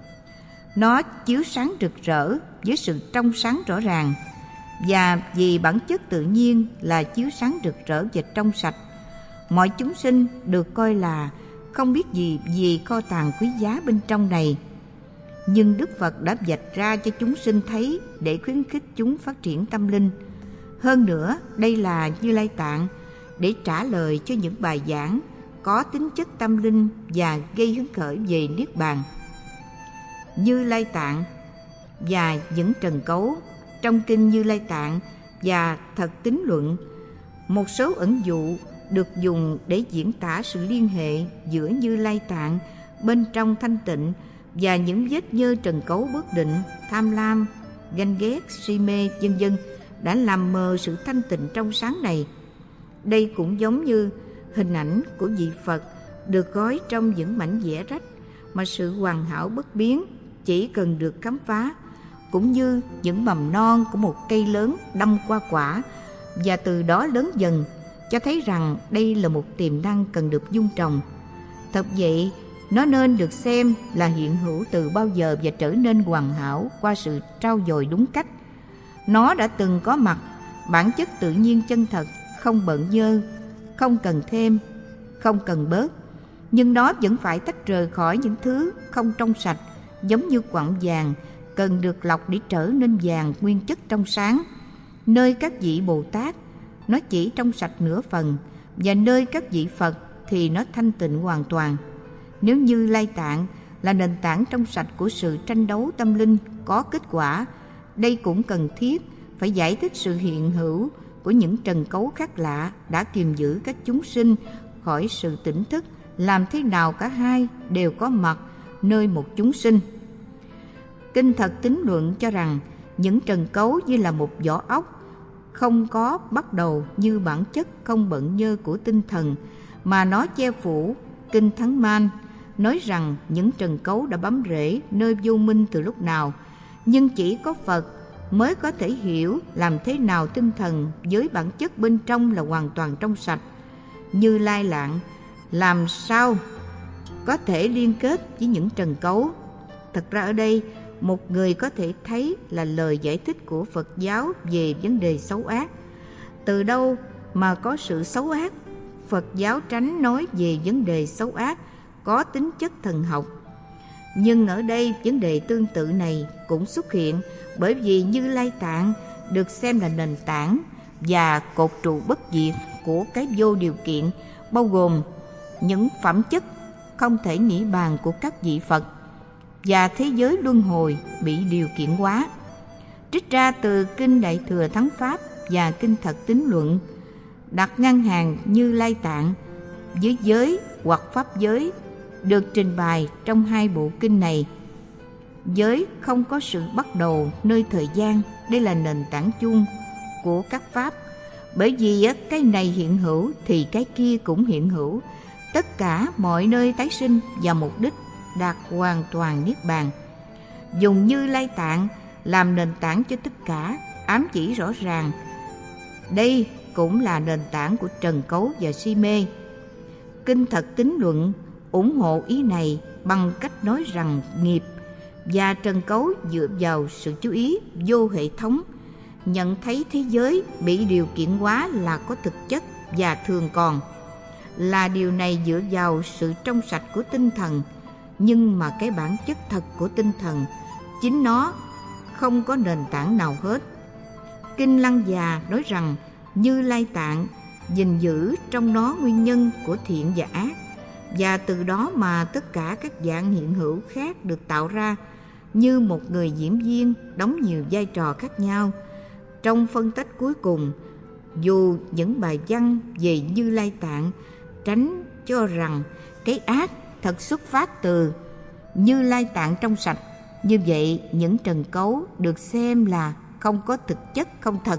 Nó chiếu sáng rực rỡ với sự trong sáng rõ ràng, và vì bản chất tự nhiên là chiếu sáng rực rỡ và trong sạch, mọi chúng sinh được coi là không biết gì về kho tàng quý giá bên trong này. Nhưng Đức Phật đã vạch ra cho chúng sinh thấy để khuyến khích chúng phát triển tâm linh. Hơn nữa, đây là Như Lai Tạng để trả lời cho những bài giảng có tính chất tâm linh và gây hứng khởi về Niết Bàn. Như Lai Tạng và những trần cấu. Trong Kinh Như Lai Tạng và Thật Tín Luận, một số ẩn dụ được dùng để diễn tả sự liên hệ giữa Như Lai Tạng bên trong thanh tịnh và những vết nhơ trần cấu bất định, tham lam, ganh ghét, si mê, vân vân đã làm mờ sự thanh tịnh trong sáng này. Đây cũng giống như hình ảnh của vị Phật được gói trong những mảnh vẽ rách, mà sự hoàn hảo bất biến chỉ cần được khám phá, cũng như những mầm non của một cây lớn đâm qua quả và từ đó lớn dần, cho thấy rằng đây là một tiềm năng cần được dung trồng. Thật vậy, nó nên được xem là hiện hữu từ bao giờ và trở nên hoàn hảo qua sự trau dồi đúng cách. Nó đã từng có mặt, bản chất tự nhiên chân thật, không bận nhơ, không cần thêm, không cần bớt, nhưng nó vẫn phải tách rời khỏi những thứ không trong sạch, giống như quặng vàng cần được lọc để trở nên vàng nguyên chất trong sáng. Nơi các vị Bồ Tát, nó chỉ trong sạch nửa phần, và nơi các vị Phật thì nó thanh tịnh hoàn toàn. Nếu Như Lai Tạng là nền tảng trong sạch của sự tranh đấu tâm linh có kết quả, đây cũng cần thiết phải giải thích sự hiện hữu của những trần cấu khác lạ đã kiềm giữ các chúng sinh khỏi sự tỉnh thức, làm thế nào cả hai đều có mặt nơi một chúng sinh. Kinh Thật Tín Luận cho rằng những trần cấu như là một vỏ ốc, không có bắt đầu như bản chất không bận nhơ của tinh thần, mà nó che phủ. Kinh Thắng Man nói rằng những trần cấu đã bám rễ nơi vô minh từ lúc nào, nhưng chỉ có Phật mới có thể hiểu làm thế nào tinh thần với bản chất bên trong là hoàn toàn trong sạch. Như Lai Lạng làm sao có thể liên kết với những trần cấu? Thật ra ở đây một người có thể thấy là lời giải thích của Phật giáo về vấn đề xấu ác. Từ đâu mà có sự xấu ác? Phật giáo tránh nói về vấn đề xấu ác có tính chất thần học. Nhưng ở đây vấn đề tương tự này cũng xuất hiện, bởi vì Như Lai Tạng được xem là nền tảng và cột trụ bất diệt của cái vô điều kiện, bao gồm những phẩm chất không thể nghĩ bàn của các vị Phật và thế giới luân hồi bị điều kiện hóa. Trích ra từ Kinh Đại Thừa Thắng Pháp và Kinh Thật Tín Luận, đặt ngang hàng Như Lai Tạng với giới hoặc pháp giới được trình bày trong hai bộ kinh này. Giới không có sự bắt đầu nơi thời gian, đây là nền tảng chung của các pháp. Bởi vì cái này hiện hữu thì cái kia cũng hiện hữu. Tất cả mọi nơi tái sinh và mục đích đạt hoàn toàn niết bàn. Dùng Như Lai Tạng làm nền tảng cho tất cả, ám chỉ rõ ràng đây cũng là nền tảng của trần cấu và si mê. Kinh Thật Tín Luận ủng hộ ý này bằng cách nói rằng nghiệp và trần cấu dựa vào sự chú ý vô hệ thống, nhận thấy thế giới bị điều kiện hóa là có thực chất và thường còn, là điều này dựa vào sự trong sạch của tinh thần. Nhưng mà cái bản chất thật của tinh thần, chính nó không có nền tảng nào hết. Kinh Lăng Già nói rằng Như Lai Tạng gìn giữ trong nó nguyên nhân của thiện và ác, và từ đó mà tất cả các dạng hiện hữu khác được tạo ra, như một người diễn viên đóng nhiều vai trò khác nhau. Trong phân tích cuối cùng, dù những bài văn về Như Lai Tạng tránh cho rằng cái ác thật xuất phát từ Như Lai Tạng trong sạch, như vậy những trần cấu được xem là không có thực chất không thật,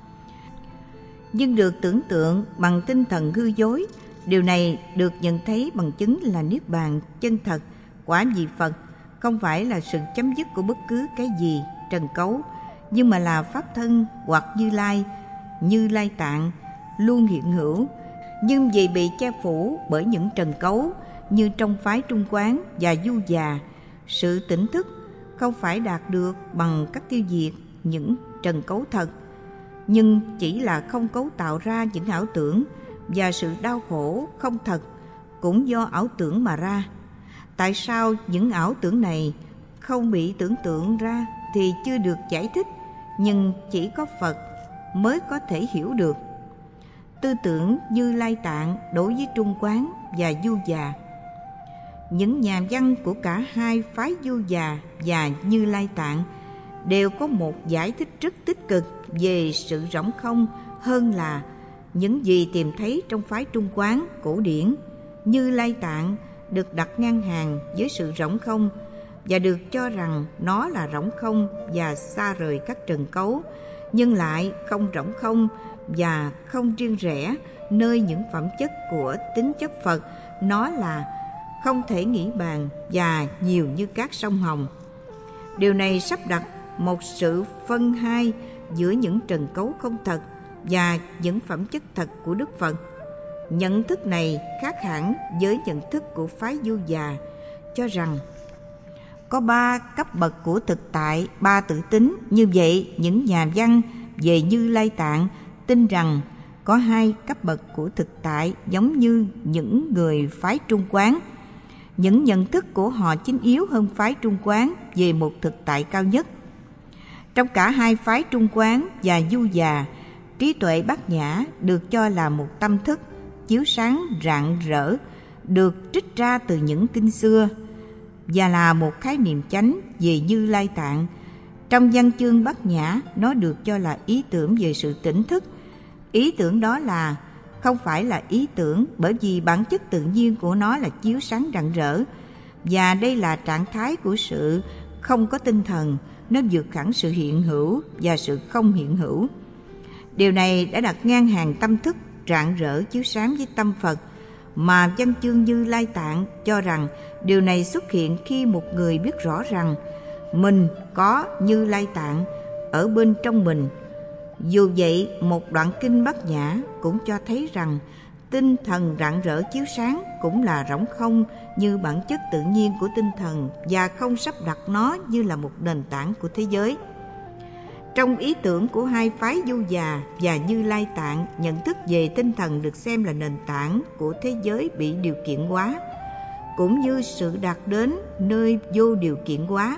nhưng được tưởng tượng bằng tinh thần hư dối. Điều này được nhận thấy bằng chứng là niết bàn chân thật. Quả vị Phật không phải là sự chấm dứt của bất cứ cái gì trần cấu, nhưng mà là pháp thân hoặc Như Lai. Như Lai Tạng luôn hiện hữu, nhưng vì bị che phủ bởi những trần cấu như trong phái Trung Quán và Du Già, sự tỉnh thức không phải đạt được bằng cách tiêu diệt những trần cấu thật, nhưng chỉ là không cấu tạo ra những ảo tưởng, và sự đau khổ không thật cũng do ảo tưởng mà ra. Tại sao những ảo tưởng này không bị tưởng tượng ra thì chưa được giải thích, nhưng chỉ có Phật mới có thể hiểu được. Tư tưởng Như Lai Tạng đối với Trung Quán và Du Già. Những nhà văn của cả hai phái Du Già và Như Lai Tạng đều có một giải thích rất tích cực về sự rỗng không hơn là những gì tìm thấy trong phái Trung Quán cổ điển. Như Lai Tạng được đặt ngang hàng với sự rỗng không và được cho rằng nó là rỗng không và xa rời các trần cấu, nhưng lại không rỗng không và không riêng rẽ nơi những phẩm chất của tính chất Phật. Nó là không thể nghĩ bàn và nhiều như các sông Hồng. Điều này sắp đặt một sự phân hai giữa những trần cấu không thật và những phẩm chất thật của Đức Phật. Nhận thức này khác hẳn với nhận thức của phái Du Già, cho rằng có ba cấp bậc của thực tại, ba tự tính. Như vậy, những nhà văn về Như Lai Tạng tin rằng có hai cấp bậc của thực tại giống như những người phái Trung Quán. Những nhận thức của họ chính yếu hơn phái Trung Quán về một thực tại cao nhất. Trong cả hai phái Trung Quán và Du Già, trí tuệ Bát Nhã được cho là một tâm thức chiếu sáng rạng rỡ, được trích ra từ những kinh xưa, và là một khái niệm chánh về Như Lai Tạng. Trong văn chương Bát Nhã, nó được cho là ý tưởng về sự tỉnh thức. Ý tưởng đó là không phải là ý tưởng, bởi vì bản chất tự nhiên của nó là chiếu sáng rạng rỡ, và đây là trạng thái của sự không có tinh thần. Nó vượt hẳn sự hiện hữu và sự không hiện hữu. Điều này đã đặt ngang hàng tâm thức rạng rỡ chiếu sáng với tâm Phật, mà văn chương Như Lai Tạng cho rằng điều này xuất hiện khi một người biết rõ rằng mình có Như Lai Tạng ở bên trong mình. Dù vậy, một đoạn kinh Bát Nhã cũng cho thấy rằng tinh thần rạng rỡ chiếu sáng cũng là rỗng không như bản chất tự nhiên của tinh thần, và không sắp đặt nó như là một nền tảng của thế giới. Trong ý tưởng của hai phái Du Già và Như Lai Tạng, nhận thức về tinh thần được xem là nền tảng của thế giới bị điều kiện hóa, cũng như sự đạt đến nơi vô điều kiện hóa.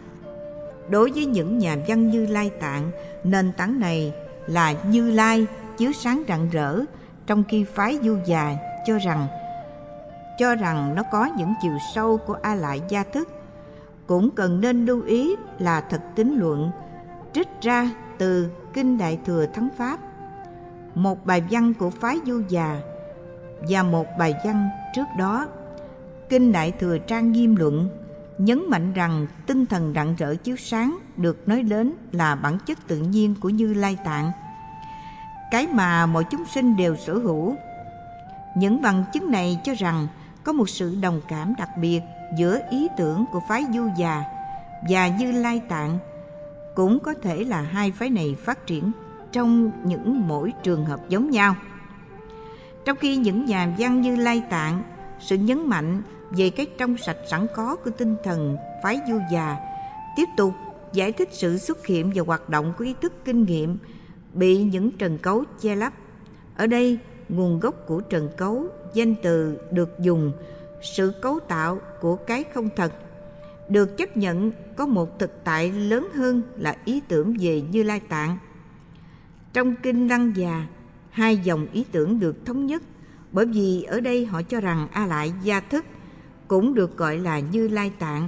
Đối với những nhà văn Như Lai Tạng, nền tảng này là Như Lai chiếu sáng rạng rỡ, trong khi phái Du Già cho rằng cho rằng nó có những chiều sâu của A Lại gia thức. Cũng cần nên lưu ý là thật tín luận trích ra từ Kinh Đại Thừa Thắng Pháp, một bài văn của phái Du Già, và một bài văn trước đó, Kinh Đại Thừa Trang Nghiêm Luận, nhấn mạnh rằng tinh thần rạng rỡ chiếu sáng được nói đến là bản chất tự nhiên của Như Lai Tạng, cái mà mọi chúng sinh đều sở hữu. Những bằng chứng này cho rằng có một sự đồng cảm đặc biệt giữa ý tưởng của phái Du Già và Như Lai Tạng. Cũng có thể là hai phái này phát triển trong những mỗi trường hợp giống nhau. Trong khi những nhà văn Như Lai Tạng, sự nhấn mạnh về cái trong sạch sẵn có của tinh thần phái Du Già, tiếp tục giải thích sự xuất hiện và hoạt động của ý thức kinh nghiệm bị những trần cấu che lấp. Ở đây, nguồn gốc của trần cấu, danh từ được dùng, sự cấu tạo của cái không thật, được chấp nhận có một thực tại lớn hơn là ý tưởng về Như Lai Tạng. Trong Kinh Lăng Già, hai dòng ý tưởng được thống nhất, bởi vì ở đây họ cho rằng A Lại gia thức cũng được gọi là Như Lai Tạng.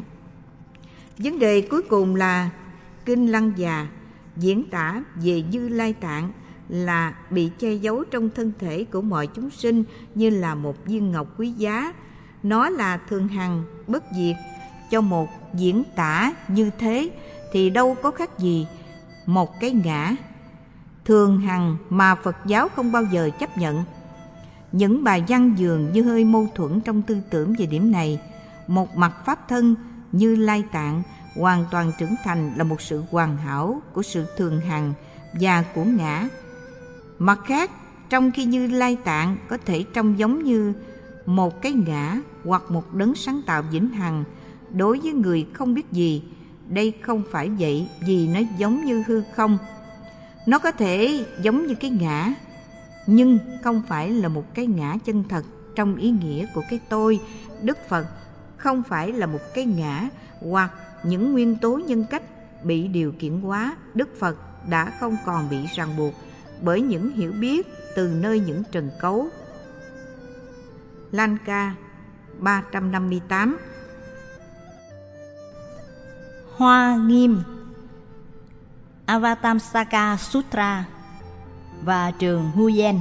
Vấn đề cuối cùng là Kinh Lăng Già diễn tả về Như Lai Tạng là bị che giấu trong thân thể của mọi chúng sinh như là một viên ngọc quý giá. Nó là thường hằng, bất diệt. Cho một diễn tả như thế thì đâu có khác gì một cái ngã thường hằng mà Phật giáo không bao giờ chấp nhận. Những bài văn dường như hơi mâu thuẫn trong tư tưởng về điểm này. Một mặt pháp thân Như Lai Tạng hoàn toàn trưởng thành là một sự hoàn hảo của sự thường hằng và của ngã. Mặt khác, trong khi Như Lai Tạng có thể trông giống như một cái ngã hoặc một đấng sáng tạo vĩnh hằng, đối với người không biết gì, đây không phải vậy, vì nó giống như hư không. Nó có thể giống như cái ngã, nhưng không phải là một cái ngã chân thật trong ý nghĩa của cái tôi. Đức Phật không phải là một cái ngã hoặc những nguyên tố nhân cách bị điều kiện hóa. Đức Phật đã không còn bị ràng buộc bởi những hiểu biết từ nơi những trần cấu. Lanka ba trăm năm mươi tám. Hoa Nghiêm, Avatamsaka Sutra và trường Huyen.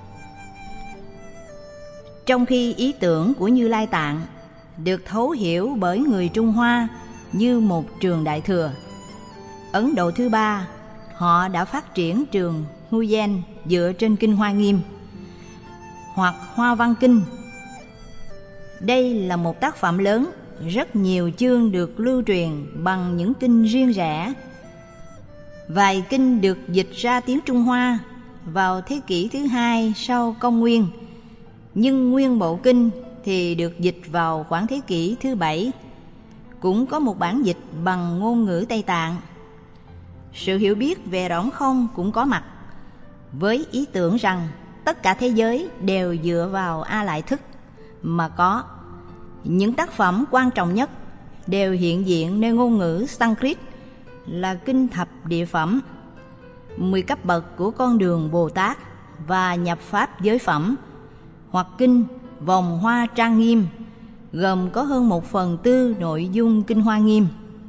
Trong khi ý tưởng của Như Lai Tạng được thấu hiểu bởi người Trung Hoa như một trường Đại Thừa, Ấn Độ thứ ba, họ đã phát triển trường Huyen dựa trên Kinh Hoa Nghiêm hoặc Hoa Văn Kinh. Đây là một tác phẩm lớn, rất nhiều chương được lưu truyền bằng những kinh riêng rẽ. Vài kinh được dịch ra tiếng Trung Hoa vào thế kỷ thứ hai sau công nguyên, nhưng nguyên bộ kinh thì được dịch vào khoảng thế kỷ thứ bảy. Cũng có một bản dịch bằng ngôn ngữ Tây Tạng. Sự hiểu biết về rỗng không cũng có mặt, với ý tưởng rằng tất cả thế giới đều dựa vào A Lại Thức mà có. Những tác phẩm quan trọng nhất đều hiện diện nơi ngôn ngữ Sanskrit là kinh thập địa phẩm, mười cấp bậc của con đường Bồ Tát và nhập pháp giới phẩm, hoặc kinh Vòng Hoa Trang Nghiêm, gồm có hơn một phần tư nội dung kinh Hoa Nghiêm.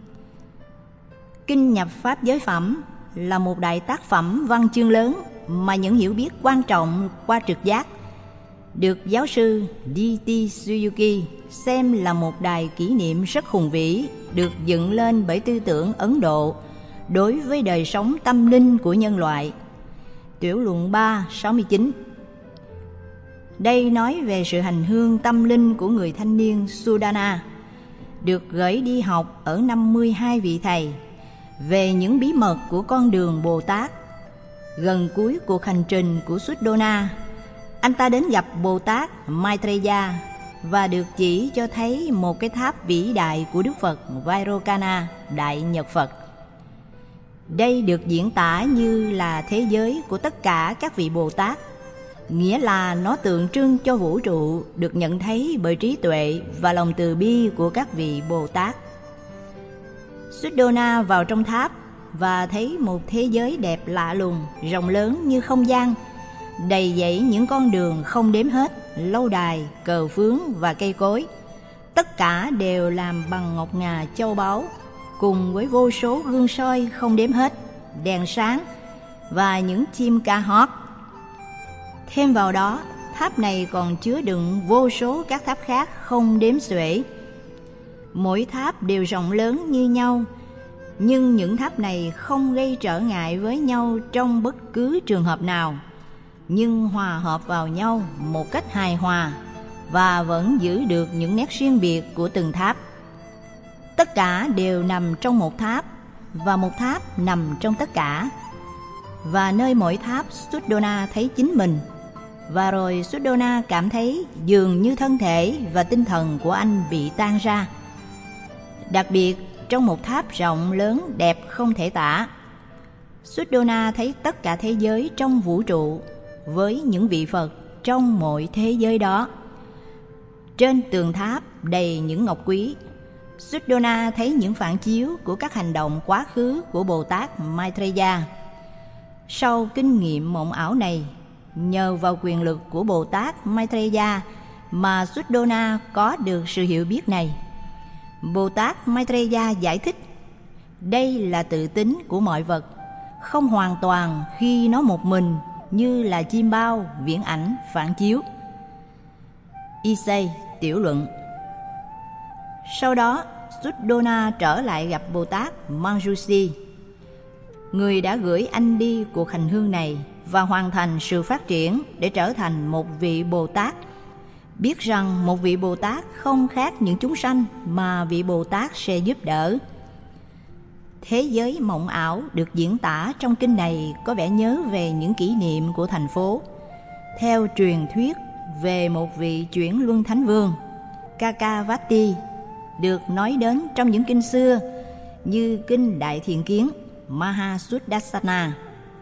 Kinh nhập pháp giới phẩm là một đại tác phẩm văn chương lớn mà những hiểu biết quan trọng qua trực giác được giáo sư đê tê Suzuki xem là một đài kỷ niệm rất hùng vĩ, được dựng lên bởi tư tưởng Ấn Độ đối với đời sống tâm linh của nhân loại. Tiểu luận ba sáu mươi chín. Đây nói về sự hành hương tâm linh của người thanh niên Sudana, được gửi đi học ở năm mươi hai vị thầy, về những bí mật của con đường Bồ Tát. Gần cuối cuộc hành trình của Suddona, anh ta đến gặp Bồ Tát Maitreya và được chỉ cho thấy một cái tháp vĩ đại của Đức Phật Vairocana, Đại Nhật Phật. Đây được diễn tả như là thế giới của tất cả các vị Bồ Tát, nghĩa là nó tượng trưng cho vũ trụ được nhận thấy bởi trí tuệ và lòng từ bi của các vị Bồ Tát. Suddona vào trong tháp và thấy một thế giới đẹp lạ lùng, rộng lớn như không gian, đầy dẫy những con đường không đếm hết, lâu đài, cờ phướng và cây cối. Tất cả đều làm bằng ngọc ngà châu báu, cùng với vô số gương soi không đếm hết, đèn sáng và những chim ca hót. Thêm vào đó, tháp này còn chứa đựng vô số các tháp khác không đếm xuể. Mỗi tháp đều rộng lớn như nhau, nhưng những tháp này không gây trở ngại với nhau trong bất cứ trường hợp nào, nhưng hòa hợp vào nhau một cách hài hòa và vẫn giữ được những nét riêng biệt của từng tháp. Tất cả đều nằm trong một tháp, và một tháp nằm trong tất cả. Và nơi mỗi tháp, Suddona thấy chính mình, và rồi Suddona cảm thấy dường như thân thể và tinh thần của anh bị tan ra. Đặc biệt, trong một tháp rộng lớn đẹp không thể tả, Suddona thấy tất cả thế giới trong vũ trụ với những vị Phật trong mọi thế giới đó. Trên tường tháp đầy những ngọc quý, Suddona thấy những phản chiếu của các hành động quá khứ của Bồ Tát Maitreya. Sau kinh nghiệm mộng ảo này, nhờ vào quyền lực của Bồ Tát Maitreya mà Suddona có được sự hiểu biết này. Bồ Tát Maitreya giải thích, đây là tự tính của mọi vật, không hoàn toàn khi nó một mình như là chim bao, viễn ảnh, phản chiếu. Issei tiểu luận. Sau đó, Suddona trở lại gặp Bồ Tát Manjushri, người đã gửi anh đi cuộc hành hương này và hoàn thành sự phát triển để trở thành một vị Bồ Tát. Biết rằng một vị Bồ Tát không khác những chúng sanh mà vị Bồ Tát sẽ giúp đỡ. Thế giới mộng ảo được diễn tả trong kinh này có vẻ nhớ về những kỷ niệm của thành phố. Theo truyền thuyết về một vị chuyển luân thánh vương, Kakavati, được nói đến trong những kinh xưa như kinh Đại Thiện Kiến, Mahasuddasana.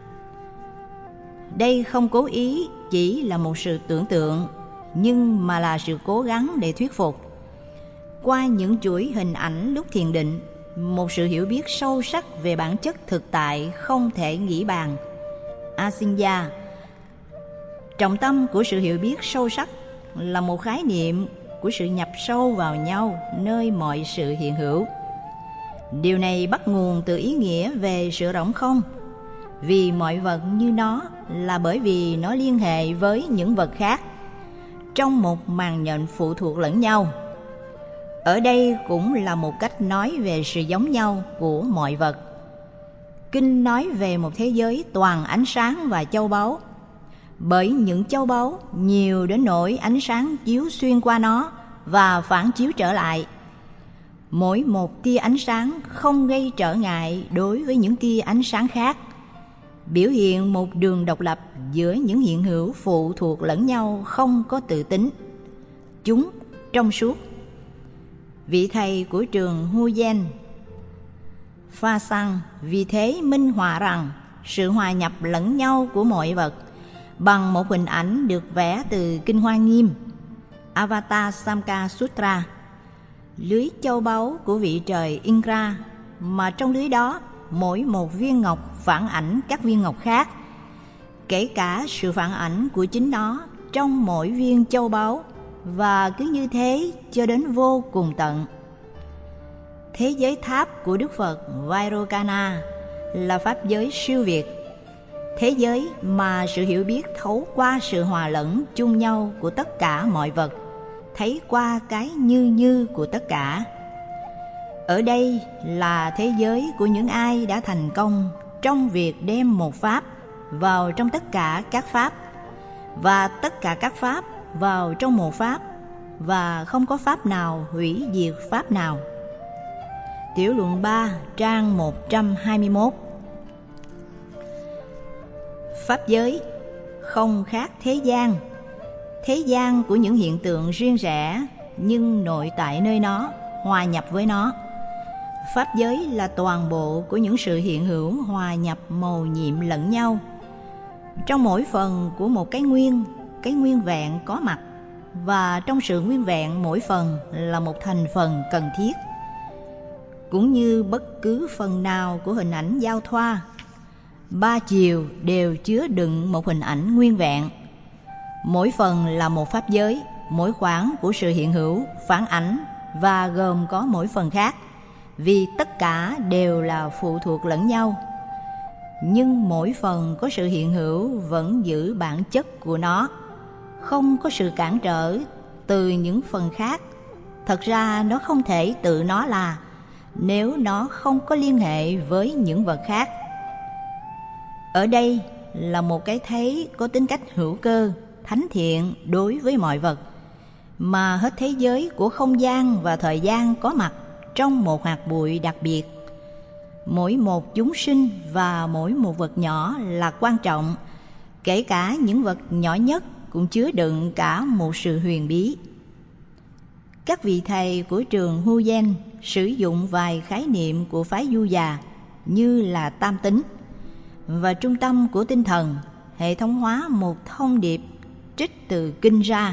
Đây không cố ý chỉ là một sự tưởng tượng, nhưng mà là sự cố gắng để thuyết phục. Qua những chuỗi hình ảnh lúc thiền định, một sự hiểu biết sâu sắc về bản chất thực tại không thể nghĩ bàn. Asinya. Trọng tâm của sự hiểu biết sâu sắc là một khái niệm của sự nhập sâu vào nhau nơi mọi sự hiện hữu. Điều này bắt nguồn từ ý nghĩa về sự rỗng không, vì mọi vật như nó là bởi vì nó liên hệ với những vật khác trong một màn nhện phụ thuộc lẫn nhau. Ở đây cũng là một cách nói về sự giống nhau của mọi vật. Kinh nói về một thế giới toàn ánh sáng và châu báu, bởi những châu báu nhiều đến nỗi ánh sáng chiếu xuyên qua nó và phản chiếu trở lại. Mỗi một tia ánh sáng không gây trở ngại đối với những tia ánh sáng khác, biểu hiện một đường độc lập giữa những hiện hữu phụ thuộc lẫn nhau không có tự tính. Chúng trong suốt. Vị thầy của trường Huyen Pha Sang vì thế minh họa rằng sự hòa nhập lẫn nhau của mọi vật bằng một hình ảnh được vẽ từ Kinh Hoa Nghiêm, Avatamsaka Sutra, lưới châu báu của vị trời Indra, mà trong lưới đó mỗi một viên ngọc phản ảnh các viên ngọc khác, kể cả sự phản ảnh của chính nó trong mỗi viên châu báu, và cứ như thế cho đến vô cùng tận. Thế giới tháp của Đức Phật Vairocana là pháp giới siêu việt, thế giới mà sự hiểu biết thấu qua sự hòa lẫn chung nhau của tất cả mọi vật, thấy qua cái như như của tất cả. Ở đây là thế giới của những ai đã thành công trong việc đem một pháp vào trong tất cả các pháp, và tất cả các pháp vào trong một pháp, và không có pháp nào hủy diệt pháp nào. Tiểu luận ba, trang một trăm hai mươi mốt. Pháp giới không khác thế gian, thế gian của những hiện tượng riêng rẽ, nhưng nội tại nơi nó, hòa nhập với nó. Pháp giới là toàn bộ của những sự hiện hữu hòa nhập mầu nhiệm lẫn nhau. Trong mỗi phần của một cái nguyên, cái nguyên vẹn có mặt, và trong sự nguyên vẹn mỗi phần là một thành phần cần thiết. Cũng như bất cứ phần nào của hình ảnh giao thoa, ba chiều đều chứa đựng một hình ảnh nguyên vẹn. Mỗi phần là một pháp giới, mỗi khoảng của sự hiện hữu, phản ảnh và gồm có mỗi phần khác, vì tất cả đều là phụ thuộc lẫn nhau. Nhưng mỗi phần có sự hiện hữu vẫn giữ bản chất của nó, không có sự cản trở từ những phần khác. Thật ra nó không thể tự nó là, nếu nó không có liên hệ với những vật khác. Ở đây là một cái thấy có tính cách hữu cơ, thánh thiện đối với mọi vật, mà hết thế giới của không gian và thời gian có mặt trong một hạt bụi đặc biệt. Mỗi một chúng sinh và mỗi một vật nhỏ là quan trọng, kể cả những vật nhỏ nhất cũng chứa đựng cả một sự huyền bí. Các vị thầy của trường Hu Gen sử dụng vài khái niệm của phái Du Già như là tam tính, và trung tâm của tinh thần hệ thống hóa một thông điệp trích từ kinh ra.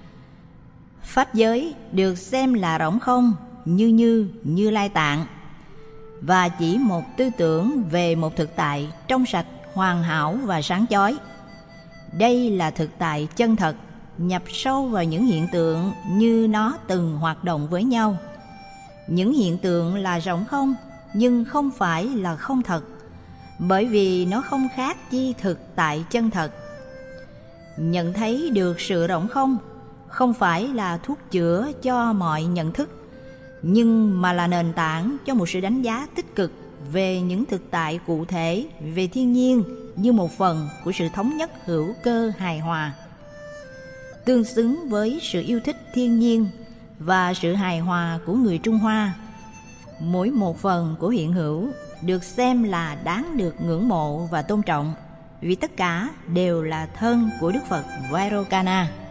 Pháp giới được xem là rỗng không, như như, Như Lai Tạng, và chỉ một tư tưởng về một thực tại trong sạch, hoàn hảo và sáng chói. Đây là thực tại chân thật, nhập sâu vào những hiện tượng như nó từng hoạt động với nhau. Những hiện tượng là rỗng không, nhưng không phải là không thật, bởi vì nó không khác chi thực tại chân thật. Nhận thấy được sự rỗng không không phải là thuốc chữa cho mọi nhận thức, nhưng mà là nền tảng cho một sự đánh giá tích cực về những thực tại cụ thể về thiên nhiên như một phần của sự thống nhất hữu cơ hài hòa. Tương xứng với sự yêu thích thiên nhiên và sự hài hòa của người Trung Hoa, mỗi một phần của hiện hữu được xem là đáng được ngưỡng mộ và tôn trọng, vì tất cả đều là thân của Đức Phật Vairocana.